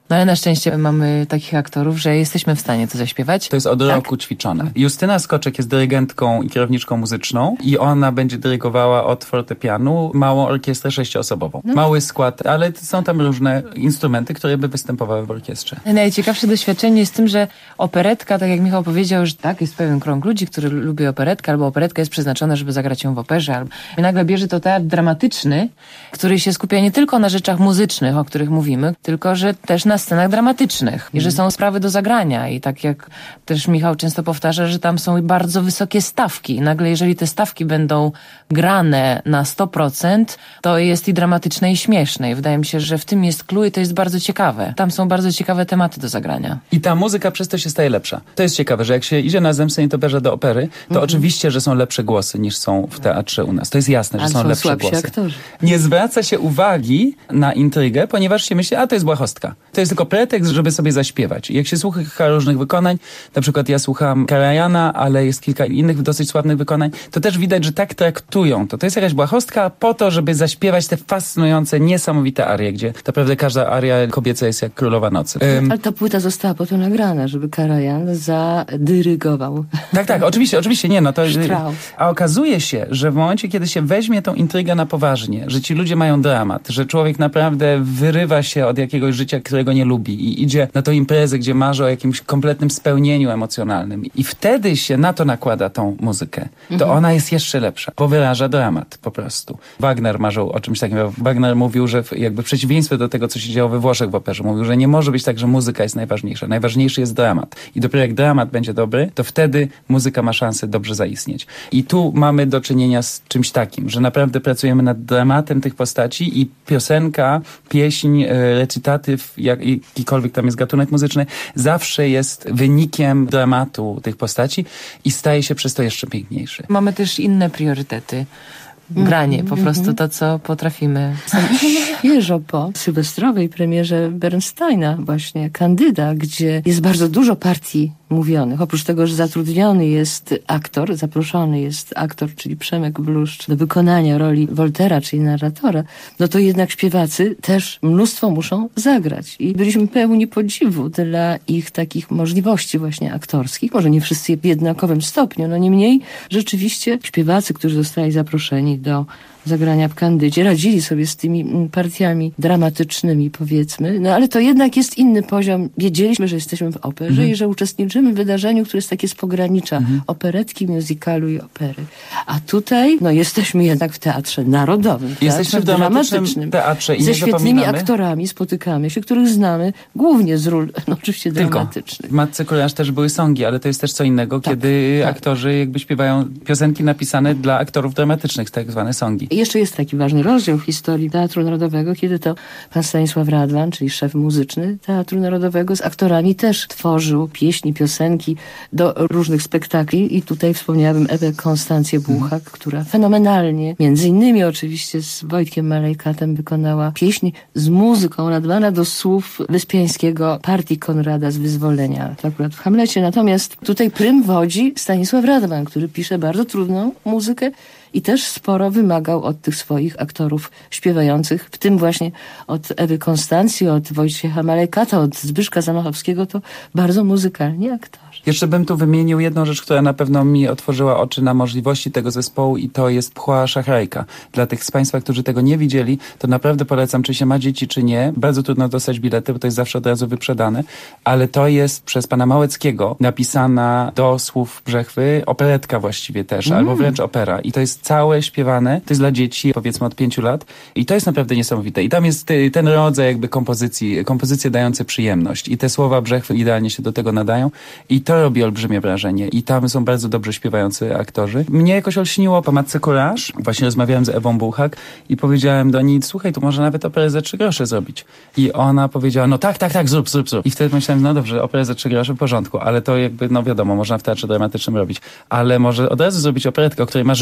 No ale na szczęście mamy takich aktorów, że jesteśmy w stanie to zaśpiewać. To jest od tak? roku ćwiczone. Justyna Skoczek jest dyrygentką i kierowniczką muzyczną i ona będzie dyrygowała od fortepianu małą orkiestrę sześcioosobową. No. Mały skład, ale są tam różne instrumenty, które by występowały w orkiestrze. Najciekawsze doświadczenie jest tym, że operetka, tak jak Michał powiedział, że tak, jest pewien krąg ludzi, który lubi operetkę, albo operetka jest przeznaczona, żeby zagrać ją w operze. Albo... I nagle bierze to teatr dramatyczny, który się skupia nie tylko na rzeczach muzycznych, o których mówimy, tylko że też na scenach dramatycznych i że są sprawy do zagrania i tak jak też Michał często powtarza, że tam są bardzo wysokie stawki. I nagle jeżeli te stawki będą grane na sto procent, to jest i dramatyczne i śmieszne i wydaje mi się, że w tym jest clue i to jest bardzo ciekawe. Tam są bardzo ciekawe tematy do zagrania. I ta muzyka przez to się staje lepsza. To jest ciekawe, że jak się idzie na Zemstę Nietoperza do opery, to mm-hmm. oczywiście, że są lepsze głosy niż są w teatrze u nas. To jest jasne, że Ale są, są lepsze słabsi głosy. aktorzy. Nie zwraca się uwagi na intrygę, ponieważ się myśli, a to jest błahostka. To jest tylko pretekst, żeby sobie zaśpiewać. I jak się słucha różnych wykonań, na przykład ja słucham Karajana, ale jest kilka innych dosyć sławnych wykonań, to też widać, że tak traktują to. To jest jakaś błahostka po to, żeby zaśpiewać te fascynujące, niesamowite arie, gdzie naprawdę każda aria kobieca jest jak Królowa Nocy. Um, ale ta płyta została potem nagrana, żeby Karajan zadyrygował. Tak, tak, oczywiście, oczywiście, nie, no to... Strauss. A okazuje się, że w momencie, kiedy się weźmie tą intrygę na poważnie, że ci ludzie mają dramat, że człowiek naprawdę wyrywa się od jakiegoś życia, którego nie lubi i idzie na tą imprezę, gdzie marzy o jakimś kompletnym spełnieniu emocjonalnym i wtedy się na to nakłada tą muzykę, to mhm. ona jest jeszcze lepsza, bo wyraża dramat po prostu. Wagner marzył o czymś takim. Wagner mówił, że jakby w przeciwieństwie do tego, co się działo we Włoszech w operze, mówił, że nie może być tak, że muzyka jest najważniejsza. Najważniejszy jest dramat. I dopiero jak dramat będzie dobry, to wtedy muzyka ma szansę dobrze zaistnieć. I tu mamy do czynienia z czymś takim, że naprawdę pracujemy nad dramatem tych postaci i piosenka, pieśń, recytatyw, jak, jakikolwiek tam jest gatunek muzyczny, zawsze jest wynikiem dramatu tych postaci i staje się przez to jeszcze piękniejszy. Mamy też inne priorytety. Granie, po prostu to, co potrafimy. Świeżo po sylwestrowej premierze Bernsteina, właśnie Kandyda, gdzie jest bardzo dużo partii mówionych. Oprócz tego, że zatrudniony jest aktor, zaproszony jest aktor, czyli Przemek Bluszcz, do wykonania roli Woltera, czyli narratora, no to jednak śpiewacy też mnóstwo muszą zagrać. I byliśmy pełni podziwu dla ich takich możliwości właśnie aktorskich. Może nie wszyscy w jednakowym stopniu, no niemniej rzeczywiście śpiewacy, którzy zostali zaproszeni do zagrania w Kandydzie, radzili sobie z tymi partiami dramatycznymi, powiedzmy, no ale to jednak jest inny poziom. Wiedzieliśmy, że jesteśmy w operze mhm. i że uczestniczymy w wydarzeniu, które jest takie z pogranicza mhm. operetki, musicalu i opery. A tutaj, no jesteśmy jednak w Teatrze Narodowym, w jesteśmy teatrze w dramatycznym teatrze i ze nie świetnymi zapominamy. aktorami spotykamy się, których znamy głównie z ról, no oczywiście Tylko. dramatycznych. W Matce Króleż też były songi, ale to jest też co innego, tak, kiedy tak. aktorzy jakby śpiewają piosenki napisane dla aktorów dramatycznych, tak zwane songi. I jeszcze jest taki ważny rozdział w historii Teatru Narodowego, kiedy to pan Stanisław Radwan, czyli szef muzyczny Teatru Narodowego, z aktorami też tworzył pieśni, piosenki do różnych spektakli i tutaj wspomniałabym Ewę Konstancję Buchak, hmm. która fenomenalnie, między innymi oczywiście z Wojtkiem Malejkatem wykonała pieśń z muzyką nadwana do słów Wyspiańskiego partii Konrada z Wyzwolenia, to akurat w Hamlecie. Natomiast tutaj prym wodzi Stanisław Radwan, który pisze bardzo trudną muzykę i też sporo wymagał od tych swoich aktorów śpiewających, w tym właśnie od Ewy Konstancji, od Wojciecha Malejkata, od Zbyszka Zamachowskiego, to bardzo muzykalni aktorzy. Jeszcze bym tu wymienił jedną rzecz, która na pewno mi otworzyła oczy na możliwości tego zespołu i to jest Pchła Szachrajka. Dla tych z Państwa, którzy tego nie widzieli, to naprawdę polecam, czy się ma dzieci, czy nie. Bardzo trudno dostać bilety, bo to jest zawsze od razu wyprzedane, ale to jest przez pana Małeckiego napisana do słów Brzechwy operetka właściwie też, mm. albo wręcz opera. I to jest całe śpiewane, to jest dla dzieci powiedzmy od pięciu lat i to jest naprawdę niesamowite. I tam jest ten rodzaj jakby kompozycji, kompozycje dające przyjemność i te słowa Brzechwy idealnie się do tego nadają i to robi olbrzymie wrażenie i tam są bardzo dobrze śpiewający aktorzy. Mnie jakoś olśniło po Matce Kuraż. Właśnie rozmawiałem z Ewą Buchak i powiedziałem do niej, słuchaj, tu może nawet operę za trzy grosze zrobić. I ona powiedziała, no tak, tak, tak, zrób, zrób, zrób. I wtedy myślałem, no dobrze, operę za trzy grosze w porządku, ale to jakby, no wiadomo, można w teatrze dramatycznym robić. Ale może od razu zrobić operetkę, o której marzyłem od lat,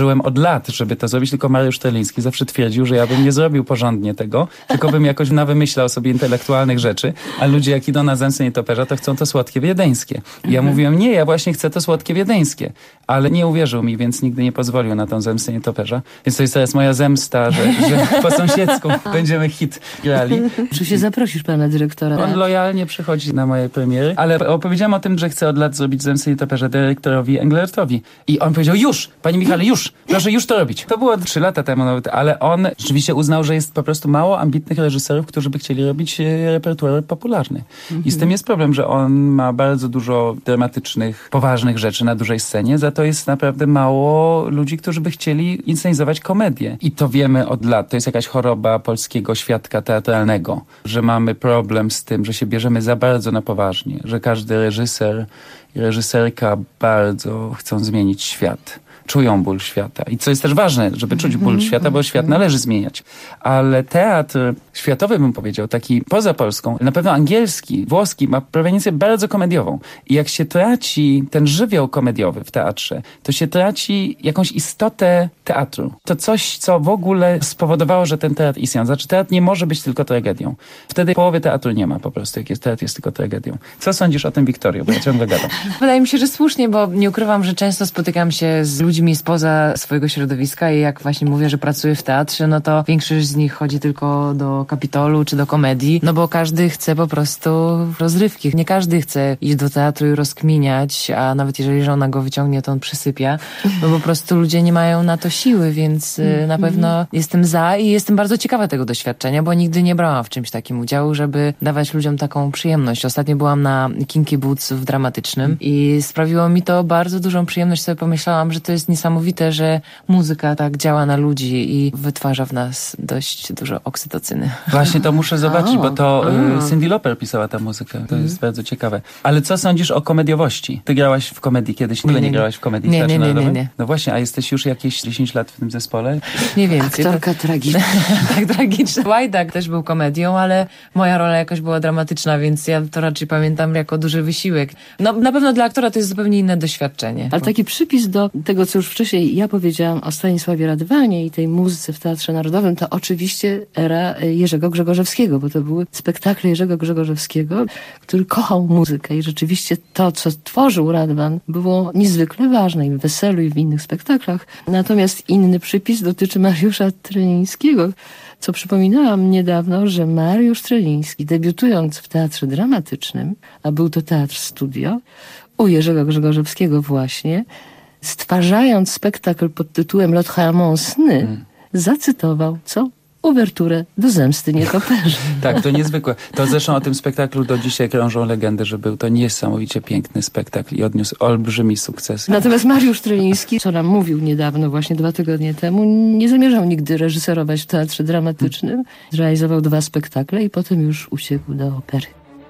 lat, żeby to zrobić, tylko Mariusz Terliński zawsze twierdził, że ja bym nie zrobił porządnie tego, tylko bym jakoś nawymyślał sobie intelektualnych rzeczy, a ludzie jak idą na Zemstę Nietoperza, to chcą to słodkie wiedeńskie. I ja Mhm. mówiłem, nie, ja właśnie chcę to słodkie wiedeńskie. Ale nie uwierzył mi, więc nigdy nie pozwolił na tą Zemstę Nietoperza. Więc to jest teraz moja zemsta, że, że po sąsiedzku będziemy hit grali. Czy się zaprosisz pana dyrektora? On lojalnie przychodzi na moje premiery, ale opowiedziałem o tym, że chcę od lat zrobić Zemstę Nietoperza dyrektorowi Englertowi. I on powiedział, już, panie Michale, już, proszę już to robić. To było trzy lata temu nawet, ale on rzeczywiście uznał, że jest po prostu mało ambitnych reżyserów, którzy by chcieli robić e, repertuar popularny. Mhm. I z tym jest problem, że on ma bardzo dużo dramatycznych, poważnych rzeczy na dużej scenie, za to jest naprawdę mało ludzi, którzy by chcieli inscenizować komedię. I to wiemy od lat. To jest jakaś choroba polskiego świadka teatralnego, że mamy problem z tym, że się bierzemy za bardzo na poważnie, że każdy reżyser i reżyserka bardzo chcą zmienić świat. Czują ból świata. I co jest też ważne, żeby czuć ból świata, bo świat należy zmieniać. Ale teatr światowy, bym powiedział, taki poza Polską, na pewno angielski, włoski, ma proweniencję bardzo komediową. I jak się traci ten żywioł komediowy w teatrze, to się traci jakąś istotę teatru. To coś, co w ogóle spowodowało, że ten teatr istniał. Znaczy, teatr nie może być tylko tragedią. Wtedy połowy teatru nie ma po prostu, jak jest teatr jest tylko tragedią. Co sądzisz o tym, Wiktorio? Bo ja ciągle gadam. Wydaje mi się, że słusznie, bo nie ukrywam, że często spotykam się z ludźmi spoza swojego środowiska i jak właśnie mówię, że pracuję w teatrze, no to większość z nich chodzi tylko do Kapitolu czy do komedii, no bo każdy chce po prostu rozrywki. Nie każdy chce iść do teatru i rozkminiać, a nawet jeżeli żona go wyciągnie, to on przysypia, bo po prostu ludzie nie mają na to siły, więc y, na pewno jestem za i jestem bardzo ciekawa tego doświadczenia, bo nigdy nie brałam w czymś takim udziału, żeby dawać ludziom taką przyjemność. Ostatnio byłam na Kinky Boots w dramatycznym i sprawiło mi to bardzo dużą przyjemność. Sobie pomyślałam, że to jest niesamowite, że muzyka tak działa na ludzi i wytwarza w nas dość dużo oksytocyny. Właśnie to muszę zobaczyć, O, bo to a. y, Cyndi Lauper pisała tę muzykę. To Mhm. jest bardzo ciekawe. Ale co sądzisz o komediowości? Ty grałaś w komedii kiedyś? W ogóle Nie, nie, nie, grałaś w komedii nie, w Teatrze nie, nie, Narodowym? nie, nie. No właśnie, a jesteś już jakieś dziesięć lat w tym zespole? Nie więcej. Aktorka tragiczna. Tak, tragiczna. Łajdak też był komedią, ale moja rola jakoś była dramatyczna, więc ja to raczej pamiętam jako duży wysiłek. No na pewno dla aktora to jest zupełnie inne doświadczenie. Ale taki przypis do tego, co już wcześniej ja powiedziałam o Stanisławie Radwanie i tej muzyce w Teatrze Narodowym, to oczywiście era Jerzego Grzegorzewskiego, bo to były spektakle Jerzego Grzegorzewskiego, który kochał muzykę i rzeczywiście to, co tworzył Radwan, było niezwykle ważne i w Weselu, i w innych spektaklach. Natomiast inny przypis dotyczy Mariusza Trelińskiego, co przypominałam niedawno, że Mariusz Treliński, debiutując w Teatrze Dramatycznym, a był to Teatr Studio, u Jerzego Grzegorzewskiego właśnie, stwarzając spektakl pod tytułem L'Autrement Sny, hmm. zacytował, co? Uwerturę do Zemsty Nietoperzy. Tak, to niezwykłe. To zresztą o tym spektaklu do dzisiaj krążą legendy, że był to niesamowicie piękny spektakl i odniósł olbrzymi sukces. Natomiast Mariusz Treliński, co nam mówił niedawno, właśnie dwa tygodnie temu, nie zamierzał nigdy reżyserować w Teatrze Dramatycznym. Zrealizował dwa spektakle i potem już uciekł do opery.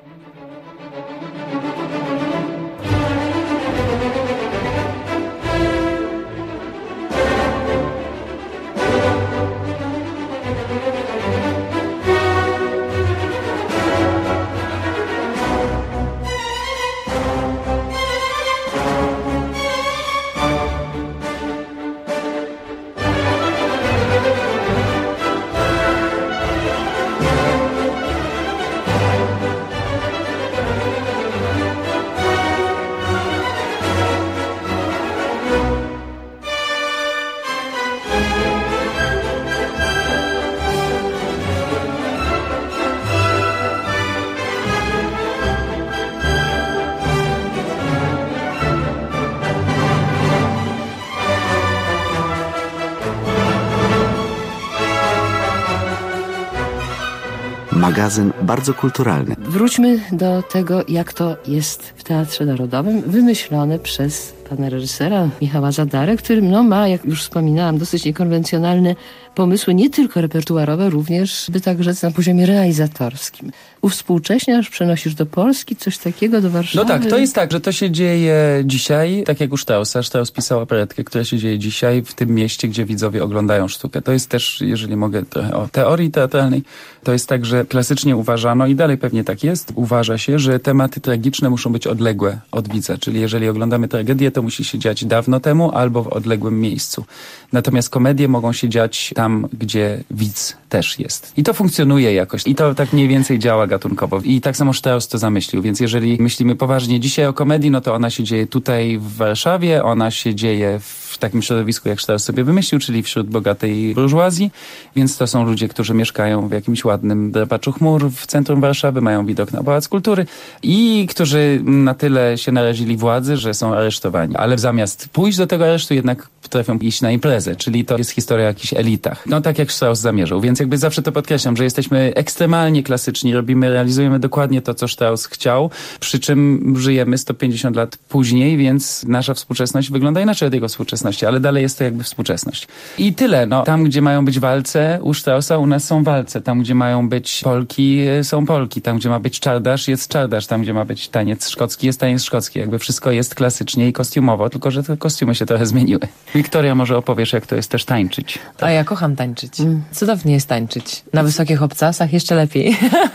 Magazyn bardzo kulturalny. Wróćmy do tego, jak to jest w Teatrze Narodowym, wymyślone przez pana reżysera Michała Zadarę, który no, ma, jak już wspominałam, dosyć niekonwencjonalne pomysły, nie tylko repertuarowe, również, by tak rzec, na poziomie realizatorskim. Uwspółcześniasz, przenosisz do Polski coś takiego, do Warszawy? No tak, to jest tak, że to się dzieje dzisiaj, tak jak u Straussa. Strauss pisał operetkę, która się dzieje dzisiaj w tym mieście, gdzie widzowie oglądają sztukę. To jest też, jeżeli mogę trochę o teorii teatralnej, to jest tak, że klasycznie uważano i dalej pewnie tak jest, uważa się, że tematy tragiczne muszą być odległe od widza, czyli jeżeli oglądamy tragedię, to to musi się dziać dawno temu albo w odległym miejscu. Natomiast komedie mogą się dziać tam, gdzie widz też jest. I to funkcjonuje jakoś. I to tak mniej więcej działa gatunkowo. I tak samo Strauss to zamyślił. Więc jeżeli myślimy poważnie dzisiaj o komedii, no to ona się dzieje tutaj w Warszawie, ona się dzieje w takim środowisku, jak Strauss sobie wymyślił, czyli wśród bogatej burżuazji. Więc to są ludzie, którzy mieszkają w jakimś ładnym drapaczu chmur w centrum Warszawy, mają widok na Pałac Kultury i którzy na tyle się narazili władzy, że są aresztowani. Ale zamiast pójść do tego aresztu, jednak potrafią iść na imprezę, czyli to jest historia o jakichś elitach. No tak jak Strauss zamierzał, więc jakby zawsze to podkreślam, że jesteśmy ekstremalnie klasyczni, robimy, realizujemy dokładnie to, co Strauss chciał, przy czym żyjemy sto pięćdziesiąt lat później, więc nasza współczesność wygląda inaczej od jego współczesności, ale dalej jest to jakby współczesność. I tyle, no. Tam, gdzie mają być walce u Straussa, u nas są walce. Tam, gdzie mają być Polki, są Polki. Tam, gdzie ma być czardasz, jest czardasz. Tam, gdzie ma być taniec szkocki, jest taniec szkocki. Jakby wszystko jest klasycznie i kostiumowo, tylko że te kostiumy się trochę zmieniły. Wiktoria, może opowiesz, jak to jest też tańczyć. Tak. A ja kocham tańczyć. Mm. Cudownie jest tańczyć. Na wysokich obcasach jeszcze lepiej.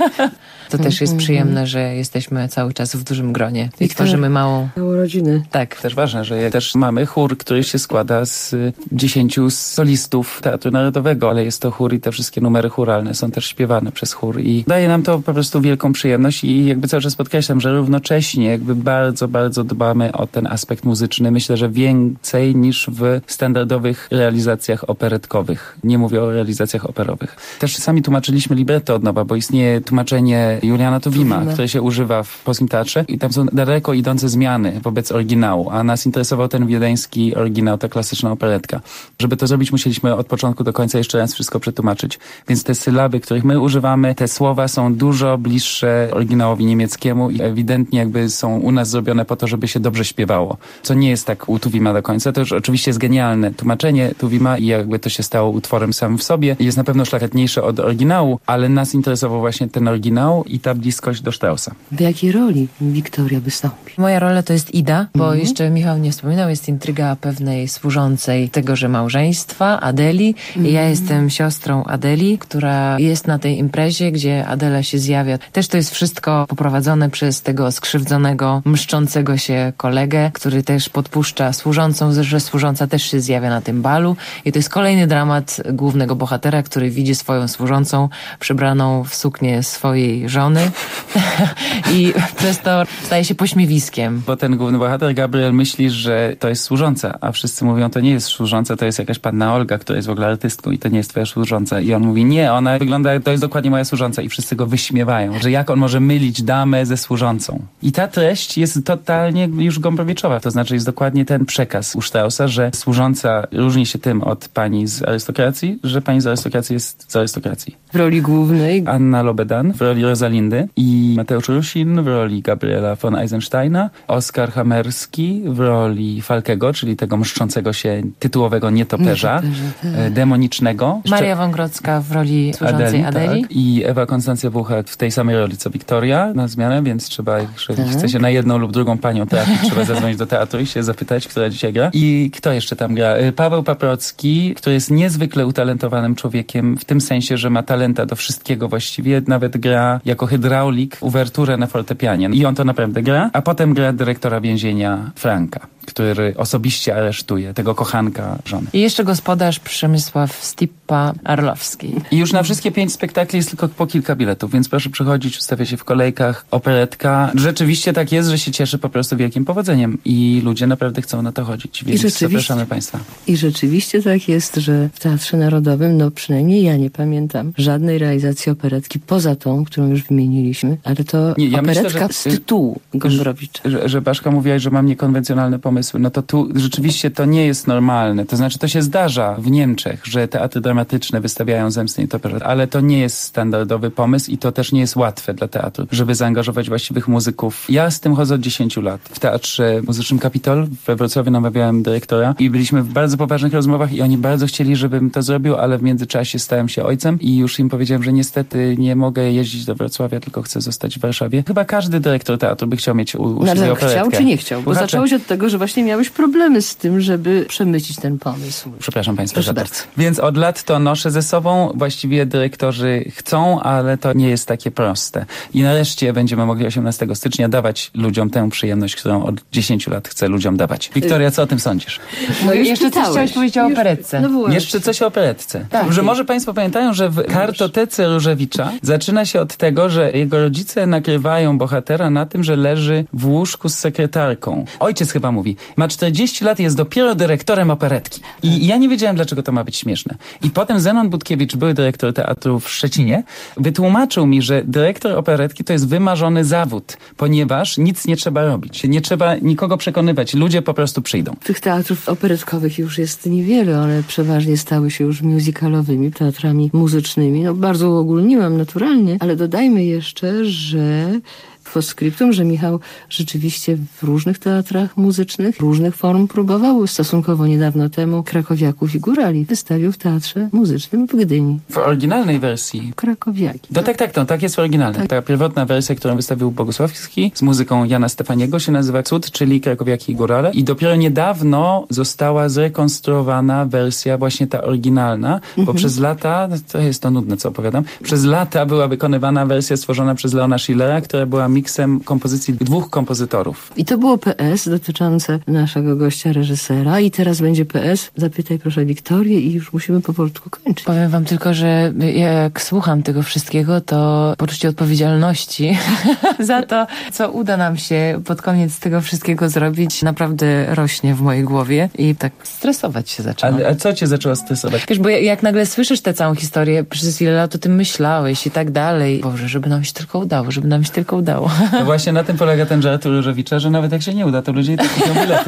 To też jest przyjemne, że jesteśmy cały czas w dużym gronie i tworzymy małą... Małą rodzinę. Tak. Też ważne, że też mamy chór, który się składa z dziesięciu solistów Teatru Narodowego, ale jest to chór i te wszystkie numery chóralne są też śpiewane przez chór i daje nam to po prostu wielką przyjemność i jakby cały czas podkreślam, że równocześnie jakby bardzo, bardzo dbamy o ten aspekt muzyczny. Myślę, że więcej niż w standardowych realizacjach operetkowych. Nie mówię o realizacjach operowych. Też sami tłumaczyliśmy libretto od nowa, bo istnieje tłumaczenie Juliana Tuwima, Tuwima, które się używa w polskim teatrze i tam są daleko idące zmiany wobec oryginału, a nas interesował ten wiedeński oryginał, ta klasyczna operetka. Żeby to zrobić, musieliśmy od początku do końca jeszcze raz wszystko przetłumaczyć. Więc te sylaby, których my używamy, te słowa są dużo bliższe oryginałowi niemieckiemu i ewidentnie jakby są u nas zrobione po to, żeby się dobrze śpiewało. Co nie jest tak u Tuwima do końca. To już oczywiście jest genialne tłumaczenie Tuwima i jakby to się stało utworem samym w sobie. Jest na pewno szlachetniejsze od oryginału, ale nas interesował właśnie ten oryginał i ta bliskość do Straussa. W jakiej roli Wiktoria wystąpi? Moja rola to jest Ida, bo Mhm. jeszcze Michał nie wspominał, jest intryga pewnej służącej tegoże małżeństwa, Adeli. I ja jestem siostrą Adeli, która jest na tej imprezie, gdzie Adela się zjawia. Też to jest wszystko poprowadzone przez tego skrzywdzonego, mszczącego się kolegę, który też podpuszcza służącą, że służąca też się zjawia na tym balu. I to jest kolejny dramat głównego bohatera, który widzi swoją służącą przebraną w suknię swojej żony i przez to staje się pośmiewiskiem. Bo ten główny bohater, Gabriel, myśli, że to jest służąca, a wszyscy mówią, to nie jest służąca, to jest jakaś panna Olga, która jest w ogóle artystką i to nie jest twoja służąca. I on mówi, nie, ona wygląda, to jest dokładnie moja służąca i wszyscy go wyśmiewają, że jak on może mylić damę ze służącą. I ta treść jest totalnie już Gombrowiczowa, to znaczy jest dokładnie ten przekaz u Straussa, że służąca różni się tym od pani z arystokracji, że pani z arystokracji jest z arystokracji. W roli głównej Anna Lobedan w roli Rosalindy i Mateusz Rusin w roli Gabriela von Eisensteina, Oskar Hamerski w roli Falkego, czyli tego mszczącego się tytułowego nietoperza, Nietoperza, tak. demonicznego. Maria Wągrodzka w roli służącej Adeli. Adeli. Tak. I Ewa Konstancja Wuchet w tej samej roli co Wiktoria na zmianę, więc trzeba, jeżeli Tak. chce się na jedną lub drugą panią trafić, trzeba zadzwonić do teatru i się zapytać, która dzisiaj gra. I kto jeszcze tam gra? Paweł Paprocki, który jest niezwykle utalentowanym człowiekiem, w tym sensie, że ma talenta do wszystkiego właściwie, nawet gra jako hydraulik uwerturę na fortepianie. I on to naprawdę gra, a potem gra dyrektora więzienia Franka, który osobiście aresztuje tego kochanka żony. I jeszcze gospodarz Przemysław Stippa-Arlowski. I już na wszystkie pięć spektakli jest tylko po kilka biletów, więc proszę przychodzić, ustawia się w kolejkach, operetka. Rzeczywiście tak jest, że się cieszy po prostu wielkim powodzeniem i ludzie naprawdę chcą na to chodzić, więc zapraszamy Państwa. I rzeczywiście tak jest, że w Teatrze Narodowym, no przynajmniej ja nie pamiętam żadnej realizacji operetki poza tą, którą już wymieniliśmy, ale to Nie, ja operetka myślę, że- z tytułu Gombrowicza. Że, że Baszka mówiłaś, że mam niekonwencjonalny pomysł. No to tu rzeczywiście to nie jest normalne. To znaczy to się zdarza w Niemczech, że teatry dramatyczne wystawiają Zemstę i Toperze, ale to nie jest standardowy pomysł i to też nie jest łatwe dla teatru, żeby zaangażować właściwych muzyków. Ja z tym chodzę od dziesięciu lat. W Teatrze Muzycznym Kapitol we Wrocławiu namawiałem dyrektora i byliśmy w bardzo poważnych rozmowach i oni bardzo chcieli, żebym to zrobił, ale w międzyczasie stałem się ojcem i już im powiedziałem, że niestety nie mogę jeździć do Wrocławia, tylko chcę zostać w Warszawie. Chyba każdy dyrektor teatru by chciał mieć u, u No, siebie ale operetkę. chciał czy nie chciał? Bo Słuchacze- zaczęło się od tego, że właśnie miałeś problemy z tym, żeby przemycić ten pomysł. Przepraszam Państwa. Proszę za to. bardzo. Więc od lat to noszę ze sobą. Właściwie dyrektorzy chcą, ale to nie jest takie proste. I nareszcie będziemy mogli osiemnastego stycznia dawać ludziom tę przyjemność, którą od dziesięciu lat chcę ludziom dawać. Wiktoria, co o tym sądzisz? No już jeszcze pytałeś. coś chciałeś powiedzieć o operetce. No właśnie. Jeszcze coś o operetce. Tak. Że może Państwo pamiętają, że w kartotece Różewicza zaczyna się od tego, że jego rodzice nakrywają bohatera na tym, że leży w łóżku z sekretarką. Ojciec chyba mówi, ma czterdzieści lat i jest dopiero dyrektorem operetki. I ja nie wiedziałem, dlaczego to ma być śmieszne. I potem Zenon Budkiewicz, były dyrektor teatru w Szczecinie, wytłumaczył mi, że dyrektor operetki to jest wymarzony zawód, ponieważ nic nie trzeba robić. Nie trzeba nikogo przekonywać. Ludzie po prostu przyjdą. Tych teatrów operetkowych już jest niewiele, one przeważnie stały się już musicalowymi, teatrami muzycznymi. No bardzo uogólniłam naturalnie, ale dodajmy jeszcze, że postscriptum, że Michał rzeczywiście w różnych teatrach muzycznych, różnych form próbował. Stosunkowo niedawno temu Krakowiaków i Górali wystawił w Teatrze Muzycznym w Gdyni. W oryginalnej wersji. Krakowiaki. No tak, tak, no, tak jest w oryginalnej. Tak. Ta pierwotna wersja, którą wystawił Bogusławski z muzyką Jana Stefaniego, się nazywa Cud, czyli Krakowiaki i Górale. I dopiero niedawno została zrekonstruowana wersja właśnie ta oryginalna, mhm. bo przez lata, to jest to nudne, co opowiadam, przez lata była wykonywana wersja stworzona przez Leona Schillera, która była miksem kompozycji dwóch kompozytorów. I to było P S dotyczące naszego gościa, reżysera. I teraz będzie P S. Zapytaj proszę Wiktorię i już musimy powolutku kończyć. Powiem wam tylko, że jak słucham tego wszystkiego, to poczucie odpowiedzialności za to, co uda nam się pod koniec tego wszystkiego zrobić, naprawdę rośnie w mojej głowie i tak stresować się zaczęłam. A, a co cię zaczęło stresować? Wiesz, bo jak nagle słyszysz tę całą historię, przez ile lat o tym myślałeś i tak dalej. Boże, żeby nam się tylko udało, żeby nam się tylko udało. No właśnie na tym polega ten żart Różewicza, że nawet jak się nie uda, to ludzie i tak kupią bilety.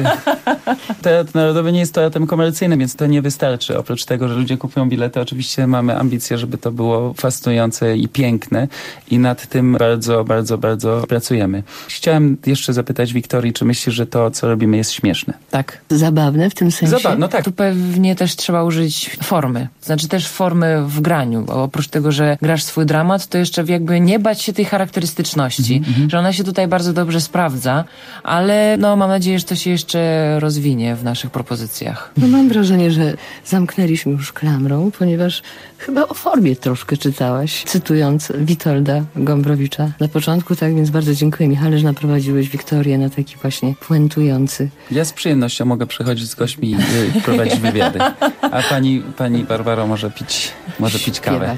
Teatr Narodowy nie jest teatrem komercyjnym, więc to nie wystarczy. Oprócz tego, że ludzie kupują bilety, oczywiście mamy ambicje, żeby to było fascynujące i piękne i nad tym bardzo, bardzo, bardzo pracujemy. Chciałem jeszcze zapytać Wiktorii, czy myślisz, że to, co robimy, jest śmieszne? Tak. Zabawne w tym sensie? Zabawne, no tak. Tu pewnie też trzeba użyć formy. Znaczy też formy w graniu. Bo oprócz tego, że grasz swój dramat, to jeszcze jakby nie bać się tej charakterystyczności. Mm-hmm. Że ona się tutaj bardzo dobrze sprawdza, ale no mam nadzieję, że to się jeszcze rozwinie w naszych propozycjach. No mam wrażenie, że zamknęliśmy już klamrą, ponieważ chyba o formie troszkę czytałaś, cytując Witolda Gombrowicza na początku, tak więc bardzo dziękuję Michale, że naprowadziłeś Wiktorię na taki właśnie puentujący. Ja z przyjemnością mogę przychodzić z gośćmi i prowadzić wywiady. A pani, pani Barbaro może pić, może pić kawę.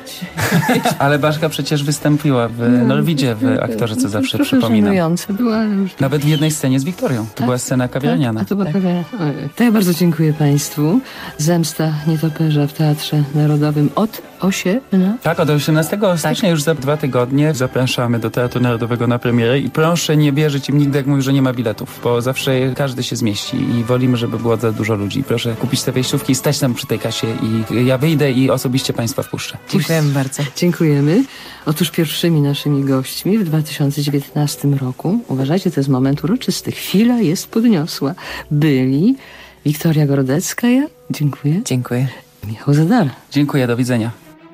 Ale Baszka przecież wystąpiła w Norwidzie w Aktorze, co zawsze przypominam. Była już... Nawet w jednej scenie z Wiktorią. To tak? była scena kawiarniana. Tak? To była kawiarnia. To ja bardzo dziękuję Państwu. Zemsta nietoperza w Teatrze Narodowym od osiemnastego. Tak, od osiemnastego stycznia tak. Już za dwa tygodnie zapraszamy do Teatru Narodowego na premierę i proszę nie wierzyć im nigdy, jak mówię, że nie ma biletów, bo zawsze każdy się zmieści i wolimy, żeby było za dużo ludzi. Proszę kupić te wejściówki i stać tam przy tej kasie i ja wyjdę i osobiście Państwa wpuszczę. Dziękujemy bardzo. Dziękujemy. Otóż pierwszymi naszymi gośćmi w dwa tysiące dziewiętnastym roku, uważajcie, to jest moment uroczysty, chwila jest podniosła, byli Wiktoria Grodecka, ja dziękuję. Dziękuję. Michał Zadara. Dziękuję, do widzenia.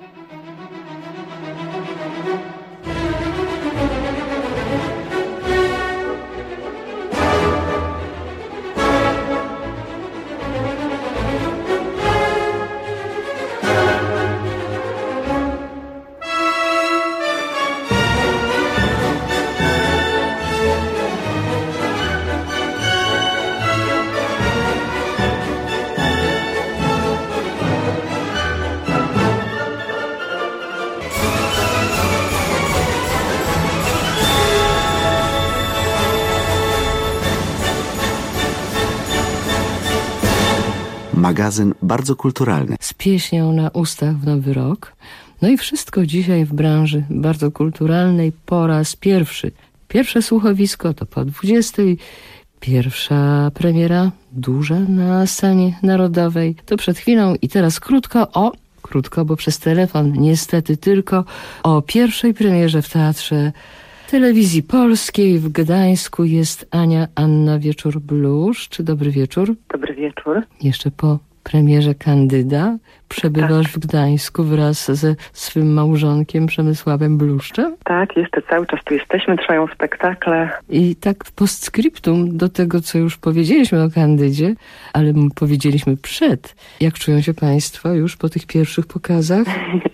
Magazyn bardzo kulturalny. Z pieśnią na ustach w Nowy Rok. No i wszystko dzisiaj w branży bardzo kulturalnej po raz pierwszy. Pierwsze słuchowisko to po dwudziestej. Pierwsza premiera duża na scenie narodowej. To przed chwilą i teraz krótko o... Krótko, bo przez telefon niestety tylko o pierwszej premierze w Teatrze Telewizji Polskiej w Gdańsku jest Ania Anna Wieczór-Bluszcz. Dobry wieczór. Dobry wieczór. Jeszcze po premierze Kandyda. Przebywasz w Gdańsku wraz ze swym małżonkiem Przemysławem Bluszczem? Tak, jeszcze cały czas tu jesteśmy, trwają spektakle. I tak w postscriptum do tego, co już powiedzieliśmy o Kandydzie, ale powiedzieliśmy przed. Jak czują się Państwo już po tych pierwszych pokazach?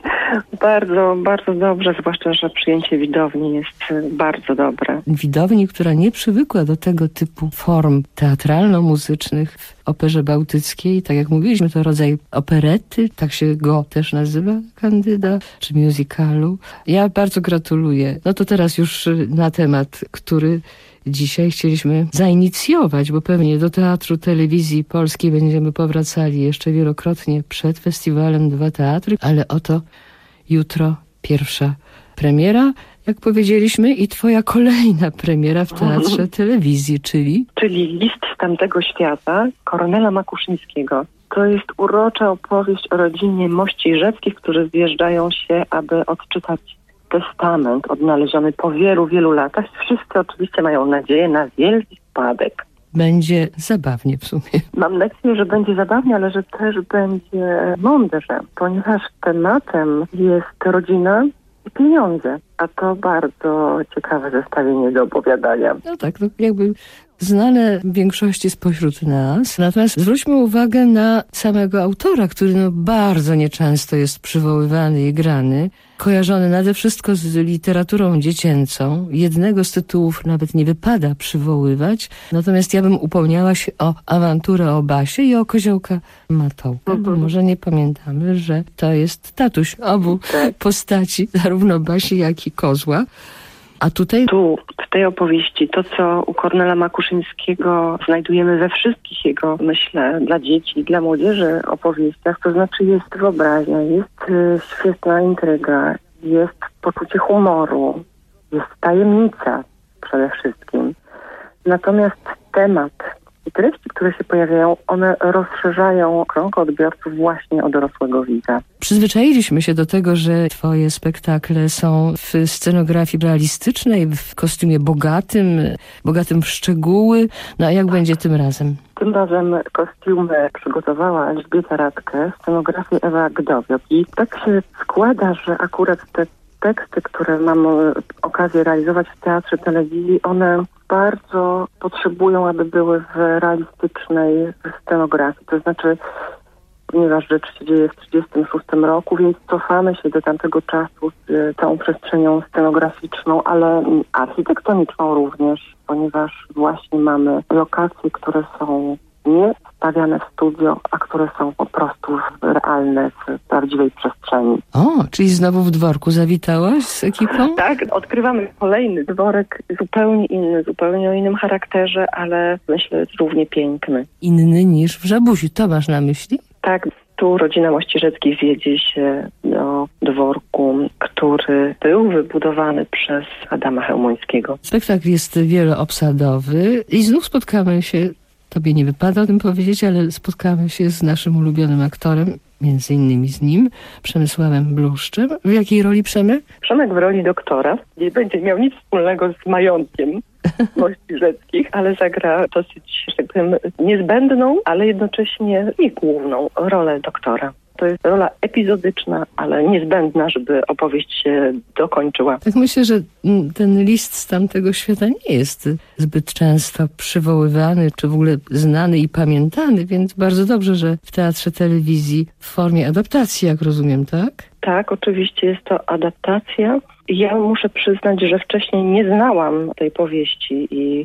Bardzo, bardzo dobrze, zwłaszcza, że przyjęcie widowni jest bardzo dobre. Widowni, która nie przywykła do tego typu form teatralno-muzycznych w Operze Bałtyckiej. Tak jak mówiliśmy, to rodzaj operety, tak się go też nazywa, Kandyda, czy musicalu. Ja bardzo gratuluję. No to teraz już na temat, który dzisiaj chcieliśmy zainicjować, bo pewnie do Teatru Telewizji Polskiej będziemy powracali jeszcze wielokrotnie przed festiwalem Dwa Teatry, ale oto jutro pierwsza premiera, jak powiedzieliśmy, i twoja kolejna premiera w Teatrze Telewizji, czyli? Czyli List z tamtego świata Kornela Makuszyńskiego. To jest urocza opowieść o rodzinie Mościjrzeckich, którzy zjeżdżają się, aby odczytać testament odnaleziony po wielu, wielu latach. Wszyscy oczywiście mają nadzieję na wielki spadek. Będzie zabawnie w sumie. Mam nadzieję, że będzie zabawnie, ale że też będzie mądrze, ponieważ tematem jest rodzina i pieniądze, a to bardzo ciekawe zestawienie do opowiadania. No tak, no jakby znane większości spośród nas. Natomiast zwróćmy uwagę na samego autora, który no bardzo nieczęsto jest przywoływany i grany. Kojarzony nade wszystko z literaturą dziecięcą. Jednego z tytułów nawet nie wypada przywoływać. Natomiast ja bym upomniała się o awanturę o Basie i o koziołka Matołka. Bo może nie pamiętamy, że to jest tatuś obu postaci, zarówno Basi, jak i kozła. A tutaj? Tu, w tej opowieści, to co u Kornela Makuszyńskiego znajdujemy we wszystkich jego, myślę, dla dzieci i dla młodzieży opowieściach, to znaczy jest wyobraźnia, jest y, świetna intryga, jest poczucie humoru, jest tajemnica przede wszystkim. Natomiast temat i treści, które się pojawiają, one rozszerzają krąg odbiorców właśnie o dorosłego widza. Przyzwyczailiśmy się do tego, że twoje spektakle są w scenografii realistycznej, w kostiumie bogatym, bogatym w szczegóły. No a jak będzie tym razem? Tym razem kostiumy przygotowała Elżbieta Radke, scenografię Ewa Gdowiok. I tak się składa, że akurat te teksty, które mam okazję realizować w Teatrze Telewizji, one bardzo potrzebują, aby były w realistycznej scenografii. To znaczy, ponieważ rzecz się dzieje w trzydziestym szóstym roku, więc cofamy się do tamtego czasu z tą przestrzenią scenograficzną, ale architektoniczną również, ponieważ właśnie mamy lokacje, które są nie stawiane w studio, a które są po prostu realne w prawdziwej przestrzeni. O, czyli znowu w dworku zawitałaś z ekipą? Tak, odkrywamy kolejny dworek, zupełnie inny, zupełnie o innym charakterze, ale myślę równie piękny. Inny niż w Żabusi, to masz na myśli? Tak, tu rodzina Mościrzeckich wiedzie się do dworku, który był wybudowany przez Adama Chełmońskiego. Spektakl jest wieloobsadowy i znów spotkamy się, tobie nie wypada o tym powiedzieć, ale spotkamy się z naszym ulubionym aktorem, między innymi z nim, Przemysławem Bluszczem. W jakiej roli Przemek? Przemek w roli doktora. Nie będzie miał nic wspólnego z majątkiem Mościrzeckich, ale zagra dosyć, że tak powiem, niezbędną, ale jednocześnie i główną rolę doktora. To jest rola epizodyczna, ale niezbędna, żeby opowieść się dokończyła. Tak myślę, że ten list z tamtego świata nie jest zbyt często przywoływany, czy w ogóle znany i pamiętany, więc bardzo dobrze, że w Teatrze Telewizji w formie adaptacji, jak rozumiem, tak? Tak, oczywiście jest to adaptacja. Ja muszę przyznać, że wcześniej nie znałam tej powieści i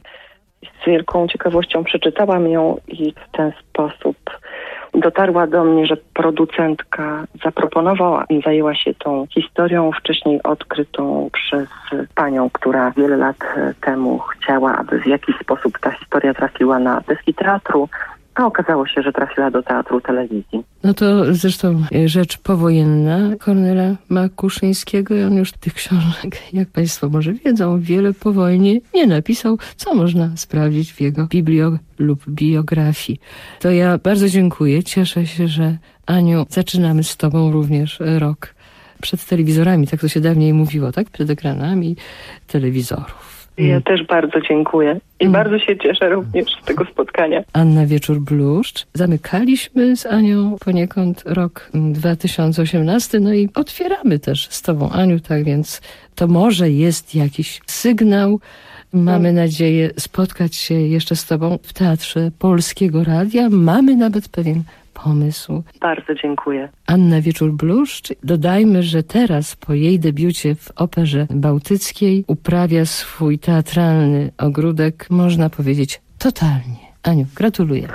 z wielką ciekawością przeczytałam ją i w ten sposób dotarła do mnie, że producentka zaproponowała i zajęła się tą historią wcześniej odkrytą przez panią, która wiele lat temu chciała, aby w jakiś sposób ta historia trafiła na deski teatru, a okazało się, że trafiła do Teatru Telewizji. No to zresztą rzecz powojenna Kornela Makuszyńskiego i on już tych książek, jak państwo może wiedzą, wiele po wojnie nie napisał, co można sprawdzić w jego biblio lub biografii. To ja bardzo dziękuję, cieszę się, że Aniu, zaczynamy z tobą również rok przed telewizorami, tak to się dawniej mówiło, tak? Przed ekranami telewizorów. Ja też bardzo dziękuję i mm. bardzo się cieszę również z tego spotkania. Anna Wieczór-Bluszcz. Zamykaliśmy z Anią poniekąd rok dwa tysiące osiemnasty, no i otwieramy też z tobą, Aniu, tak więc to może jest jakiś sygnał. Mamy nadzieję spotkać się jeszcze z tobą w Teatrze Polskiego Radia. Mamy nawet pewien pomysł. Bardzo dziękuję. Anna Wieczór-Bluszcz. Dodajmy, że teraz po jej debiucie w Operze Bałtyckiej uprawia swój teatralny ogródek, można powiedzieć, totalnie. Aniu, gratuluję.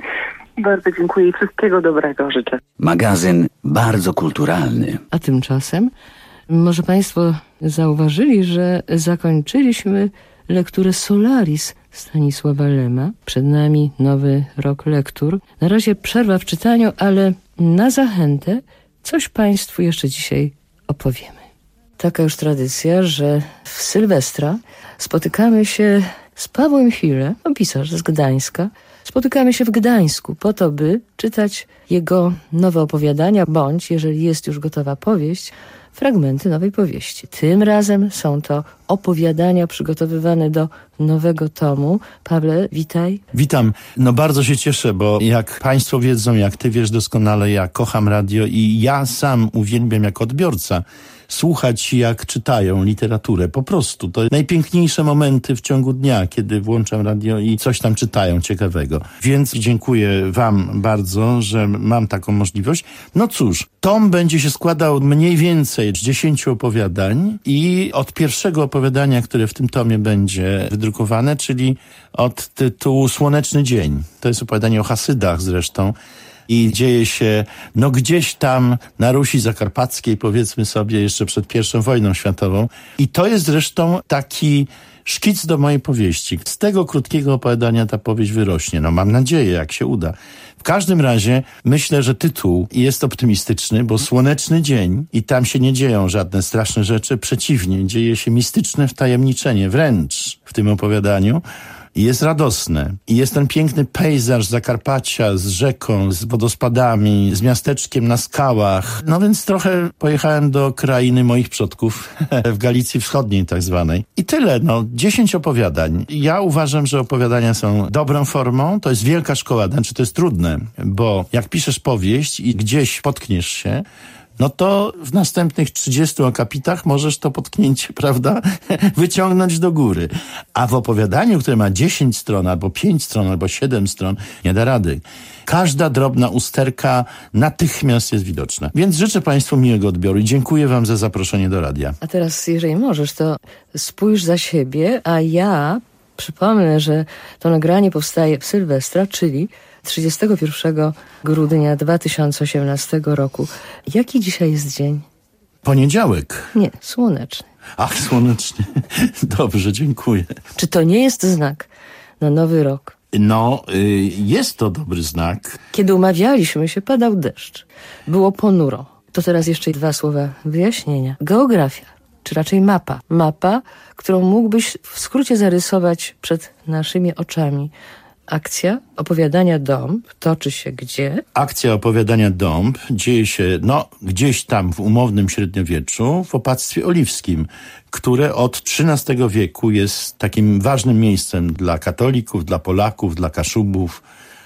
Bardzo dziękuję i wszystkiego dobrego życzę. Magazyn bardzo kulturalny. A tymczasem może państwo zauważyli, że zakończyliśmy lekturę Solaris Stanisława Lema. Przed nami nowy rok lektur. Na razie przerwa w czytaniu, ale na zachętę coś państwu jeszcze dzisiaj opowiemy. Taka już tradycja, że w Sylwestra spotykamy się z Pawłem Chile, pisarz z Gdańska. Spotykamy się w Gdańsku po to, by czytać jego nowe opowiadania, bądź, jeżeli jest już gotowa powieść, fragmenty nowej powieści. Tym razem są to opowiadania przygotowywane do nowego tomu. Pawle, witaj. Witam. No bardzo się cieszę, bo jak państwo wiedzą, jak ty wiesz doskonale, ja kocham radio i ja sam uwielbiam jako odbiorca słuchać, jak czytają literaturę. Po prostu. To najpiękniejsze momenty w ciągu dnia, kiedy włączam radio i coś tam czytają ciekawego. Więc dziękuję wam bardzo, że mam taką możliwość. No cóż, tom będzie się składał mniej więcej z dziesięciu opowiadań i od pierwszego opowiadania, które w tym tomie będzie wydrukowane, czyli od tytułu Słoneczny dzień. To jest opowiadanie o Hasydach zresztą. I dzieje się, no gdzieś tam na Rusi Zakarpackiej, powiedzmy sobie, jeszcze przed pierwszą wojną światową. I to jest zresztą taki szkic do mojej powieści. Z tego krótkiego opowiadania ta powieść wyrośnie. No mam nadzieję, jak się uda. W każdym razie myślę, że tytuł jest optymistyczny, bo słoneczny dzień i tam się nie dzieją żadne straszne rzeczy. Przeciwnie, dzieje się mistyczne wtajemniczenie wręcz w tym opowiadaniu. I jest radosne. I jest ten piękny pejzaż Zakarpacia z rzeką, z wodospadami, z miasteczkiem na skałach. No więc trochę pojechałem do krainy moich przodków, w Galicji Wschodniej tak zwanej. I tyle, no, dziesięć opowiadań. Ja uważam, że opowiadania są dobrą formą. To jest wielka szkoła, znaczy to jest trudne, bo jak piszesz powieść i gdzieś potkniesz się, no to w następnych trzydziestu akapitach możesz to potknięcie, prawda, wyciągnąć do góry. A w opowiadaniu, które ma dziesięć stron, albo pięć stron, albo siedem stron, nie da rady. Każda drobna usterka natychmiast jest widoczna. Więc życzę państwu miłego odbioru i dziękuję wam za zaproszenie do radia. A teraz, jeżeli możesz, to spójrz za siebie, a ja przypomnę, że to nagranie powstaje w Sylwestra, czyli trzydziestego pierwszego grudnia dwa tysiące osiemnastego roku. Jaki dzisiaj jest dzień? Poniedziałek. Nie, słoneczny. Ach, słoneczny. Dobrze, dziękuję. Czy to nie jest znak na nowy rok? No, y, jest to dobry znak. Kiedy umawialiśmy się, padał deszcz. Było ponuro. To teraz jeszcze dwa słowa wyjaśnienia. Geografia, czy raczej mapa. Mapa, którą mógłbyś w skrócie zarysować przed naszymi oczami. Akcja opowiadania Dąb toczy się gdzie? Akcja opowiadania Dąb dzieje się, no, gdzieś tam w umownym średniowieczu, w opactwie oliwskim, które od trzynastego wieku jest takim ważnym miejscem dla katolików, dla Polaków, dla Kaszubów.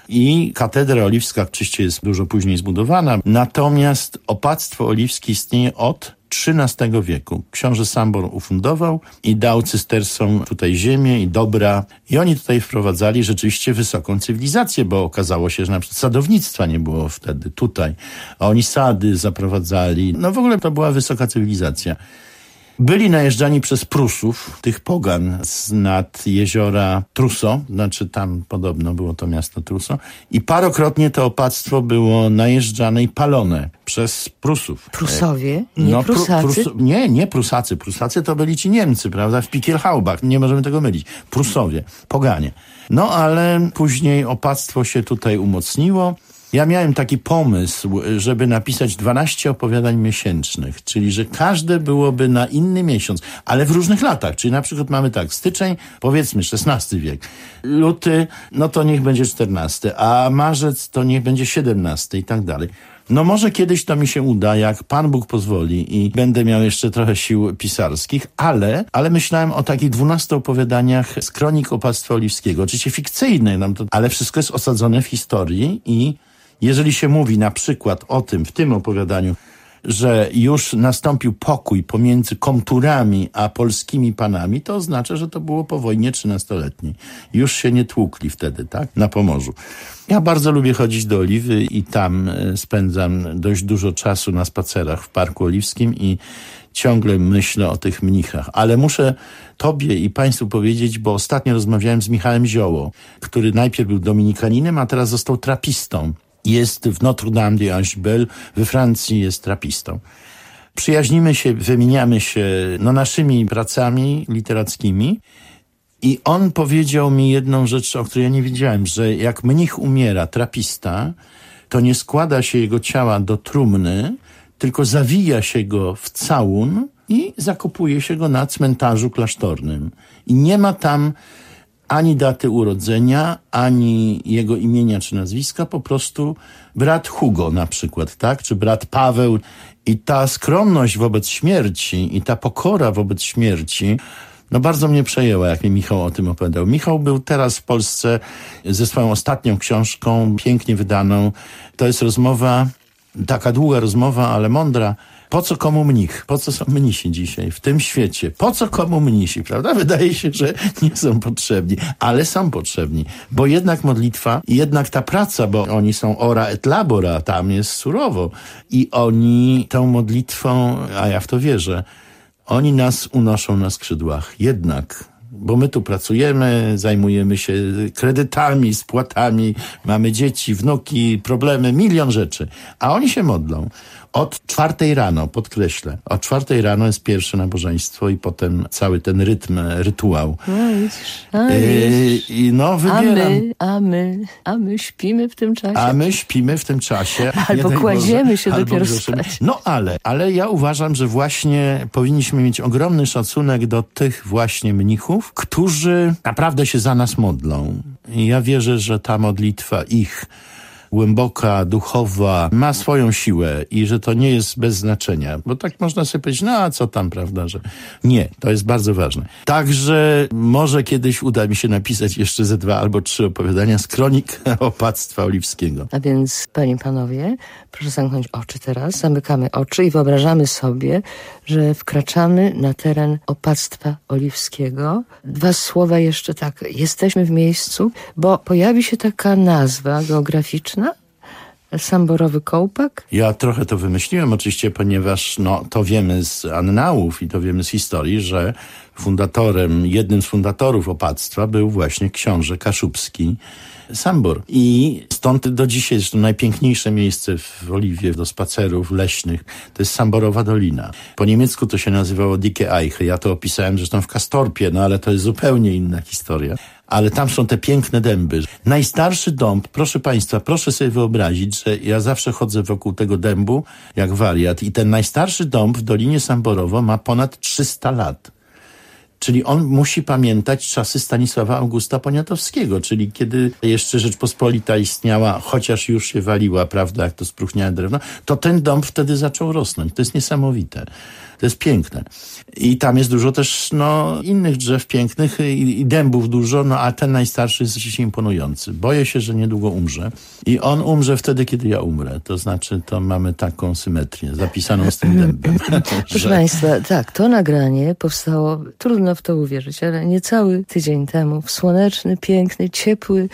I katedra oliwska oczywiście jest dużo później zbudowana, natomiast opactwo oliwskie istnieje od trzynastego wieku. Książę Sambor ufundował i dał cystersom tutaj ziemię i dobra. I oni tutaj wprowadzali rzeczywiście wysoką cywilizację, bo okazało się, że na przykład sadownictwa nie było wtedy tutaj. A oni sady zaprowadzali. No w ogóle to była wysoka cywilizacja. Byli najeżdżani przez Prusów, tych pogan z nad jeziora Truso, znaczy tam podobno było to miasto Truso, i parokrotnie to opactwo było najeżdżane i palone przez Prusów. Prusowie? Nie no, Prusacy? Prus, nie, nie Prusacy. Prusacy to byli ci Niemcy, prawda, w Pickelhaubach. Nie możemy tego mylić. Prusowie, poganie. No ale później opactwo się tutaj umocniło. Ja miałem taki pomysł, żeby napisać dwanaście opowiadań miesięcznych, czyli że każde byłoby na inny miesiąc, ale w różnych latach. Czyli na przykład mamy tak, styczeń, powiedzmy szesnasty wiek, luty, no to niech będzie czternasty, a marzec to niech będzie siedemnasty i tak dalej. No może kiedyś to mi się uda, jak Pan Bóg pozwoli i będę miał jeszcze trochę sił pisarskich, ale, ale myślałem o takich dwunastu opowiadaniach z kronik Opactwa Oliwskiego. Oczywiście fikcyjne, nam to, ale wszystko jest osadzone w historii i jeżeli się mówi na przykład o tym, w tym opowiadaniu, że już nastąpił pokój pomiędzy komturami a polskimi panami, to oznacza, że to było po wojnie trzynastoletniej. Już się nie tłukli wtedy, tak? Na Pomorzu. Ja bardzo lubię chodzić do Oliwy i tam spędzam dość dużo czasu na spacerach w Parku Oliwskim i ciągle myślę o tych mnichach. Ale muszę tobie i państwu powiedzieć, bo ostatnio rozmawiałem z Michałem Zioło, który najpierw był dominikaninem, a teraz został trapistą. Jest w Notre-Dame de Angibel, we Francji jest trapistą. Przyjaźnimy się, wymieniamy się no, naszymi pracami literackimi i on powiedział mi jedną rzecz, o której ja nie wiedziałem, że jak mnich umiera, trapista, to nie składa się jego ciała do trumny, tylko zawija się go w całun i zakopuje się go na cmentarzu klasztornym. I nie ma tam ani daty urodzenia, ani jego imienia czy nazwiska, po prostu brat Hugo na przykład, tak? Czy brat Paweł. I ta skromność wobec śmierci i ta pokora wobec śmierci, no bardzo mnie przejęła, jak mi Michał o tym opowiadał. Michał był teraz w Polsce ze swoją ostatnią książką, pięknie wydaną. To jest rozmowa, taka długa rozmowa, ale mądra. Po co komu mnich? Po co są mnisi dzisiaj w tym świecie? Po co komu mnisi, prawda? Wydaje się, że nie są potrzebni, ale są potrzebni, bo jednak modlitwa i jednak ta praca, bo oni są ora et labora, tam jest surowo i oni tą modlitwą, a ja w to wierzę, oni nas unoszą na skrzydłach. Jednak, bo my tu pracujemy, zajmujemy się kredytami, spłatami, mamy dzieci, wnuki, problemy, milion rzeczy, a oni się modlą. Od czwartej rano, podkreślę, o czwartej rano jest pierwsze nabożeństwo i potem cały ten rytm, rytuał. No widzisz, a, widzisz. I no wybieram. A my, a my, a my śpimy w tym czasie. A my śpimy w tym czasie. Albo kładziemy Boże, się albo dopiero grzeszymy. spać. No ale, ale ja uważam, że właśnie powinniśmy mieć ogromny szacunek do tych właśnie mnichów, którzy naprawdę się za nas modlą. I ja wierzę, że ta modlitwa ich głęboka, duchowa, ma swoją siłę i że to nie jest bez znaczenia. Bo tak można sobie powiedzieć, no a co tam, prawda, że nie, to jest bardzo ważne. Także może kiedyś uda mi się napisać jeszcze ze dwa albo trzy opowiadania z kronik Opactwa Oliwskiego. A więc, panie i panowie, proszę zamknąć oczy teraz, zamykamy oczy i wyobrażamy sobie, że wkraczamy na teren Opactwa Oliwskiego. Dwa słowa jeszcze tak, jesteśmy w miejscu, bo pojawi się taka nazwa geograficzna, Samborowy Kołpak? Ja trochę to wymyśliłem oczywiście, ponieważ no, to wiemy z annałów i to wiemy z historii, że fundatorem, jednym z fundatorów opactwa był właśnie książę kaszubski Sambor. I stąd do dzisiaj jest to najpiękniejsze miejsce w Oliwie do spacerów leśnych. To jest Samborowa Dolina. Po niemiecku to się nazywało Dicke Eiche. Ja to opisałem zresztą w Kastorpie, no ale to jest zupełnie inna historia. Ale tam są te piękne dęby. Najstarszy dąb, proszę państwa, proszę sobie wyobrazić, że ja zawsze chodzę wokół tego dębu jak wariat i ten najstarszy dąb w Dolinie Samborowo ma ponad trzysta lat. Czyli on musi pamiętać czasy Stanisława Augusta Poniatowskiego, czyli kiedy jeszcze Rzeczpospolita istniała, chociaż już się waliła, prawda, jak to spróchniałe drewno, to ten dąb wtedy zaczął rosnąć. To jest niesamowite. To jest piękne. I tam jest dużo też, no, innych drzew pięknych i, i dębów dużo, no, a ten najstarszy jest rzeczywiście imponujący. Boję się, że niedługo umrze. I on umrze wtedy, kiedy ja umrę. To znaczy, to mamy taką symetrię zapisaną z tym dębem. Proszę że... państwa, tak, to nagranie powstało, trudno w to uwierzyć, ale niecały tydzień temu, w słoneczny, piękny, ciepły,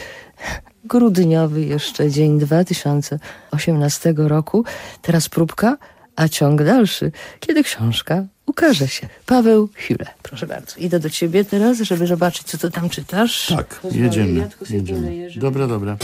grudniowy jeszcze dzień dwa tysiące osiemnastego roku. Teraz próbka, a ciąg dalszy, kiedy książka ukaże się. Paweł Hüle, proszę bardzo. Idę do ciebie teraz, żeby zobaczyć, co ty tam czytasz. Tak, jedziemy, jedziemy. Dobra, dobra.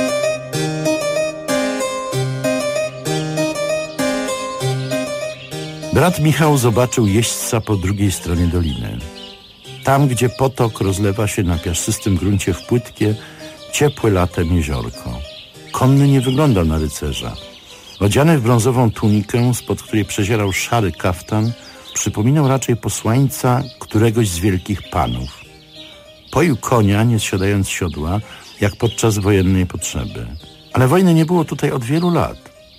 Brat Michał zobaczył jeźdźca po drugiej stronie doliny. Tam, gdzie potok rozlewa się na piaszczystym gruncie w płytkie, ciepłe latem jeziorko. Konny nie wyglądał na rycerza. Odziany w brązową tunikę, spod której przezierał szary kaftan, przypominał raczej posłańca któregoś z wielkich panów. Poił konia, nie zsiadając z siodła, jak podczas wojennej potrzeby. Ale wojny nie było tutaj od wielu lat.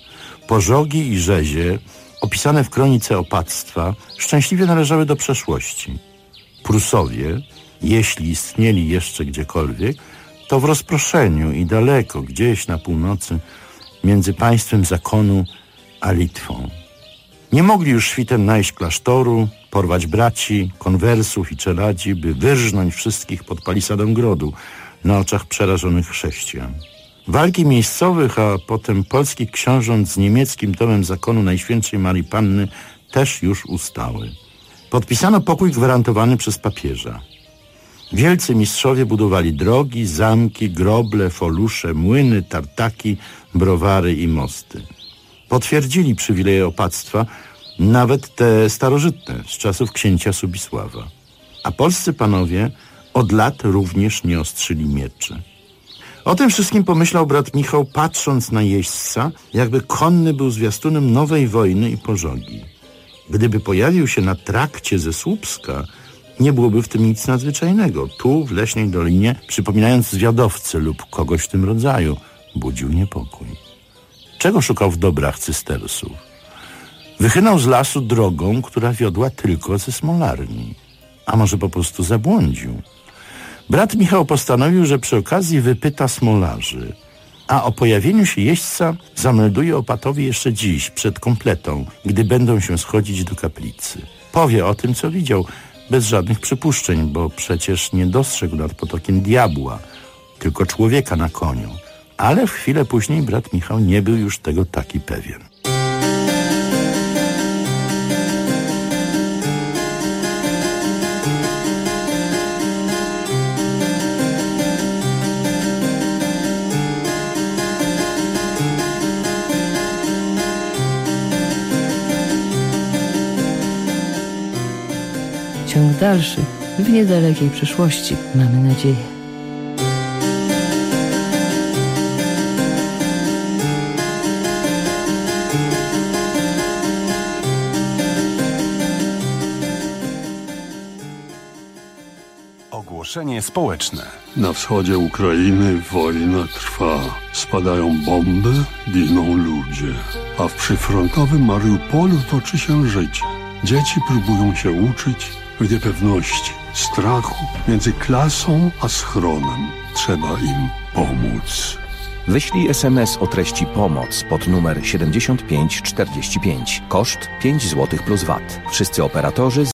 Pożogi i rzezie, opisane w kronice opactwa, szczęśliwie należały do przeszłości. Prusowie, jeśli istnieli jeszcze gdziekolwiek, to w rozproszeniu i daleko, gdzieś na północy, między państwem zakonu a Litwą. Nie mogli już świtem najść klasztoru, porwać braci, konwersów i czeladzi, by wyrżnąć wszystkich pod palisadą grodu na oczach przerażonych chrześcijan. Walki miejscowych, a potem polskich książąt z niemieckim domem zakonu Najświętszej Marii Panny też już ustały. Podpisano pokój gwarantowany przez papieża. Wielcy mistrzowie budowali drogi, zamki, groble, folusze, młyny, tartaki, browary i mosty. Potwierdzili przywileje opactwa, nawet te starożytne, z czasów księcia Subisława. A polscy panowie od lat również nie ostrzyli mieczy. O tym wszystkim pomyślał brat Michał, patrząc na jeźdźca, jakby konny był zwiastunem nowej wojny i pożogi. Gdyby pojawił się na trakcie ze Słupska, nie byłoby w tym nic nadzwyczajnego. Tu, w leśnej dolinie, przypominając zwiadowcę lub kogoś w tym rodzaju, budził niepokój. Czego szukał w dobrach cystersów? Wychynął z lasu drogą, która wiodła tylko ze Smolarni. A może po prostu zabłądził? Brat Michał postanowił, że przy okazji wypyta smolarzy, a o pojawieniu się jeźdźca zamelduje opatowi jeszcze dziś, przed kompletą, gdy będą się schodzić do kaplicy. Powie o tym, co widział, bez żadnych przypuszczeń, bo przecież nie dostrzegł nad potokiem diabła, tylko człowieka na koniu. Ale w chwilę później brat Michał nie był już tego taki pewien. Ciąg dalszy w niedalekiej przyszłości, mamy nadzieję. Ogłoszenie społeczne. Na wschodzie Ukrainy wojna trwa. Spadają bomby, giną ludzie. A w przyfrontowym Mariupolu toczy się życie. Dzieci próbują się uczyć w niepewności, strachu między klasą a schronem. Trzeba im pomóc. Wyślij es em es o treści pomoc pod numer siedemdziesiąt pięć czterdzieści pięć. Koszt pięć złotych plus V A T. Wszyscy operatorzy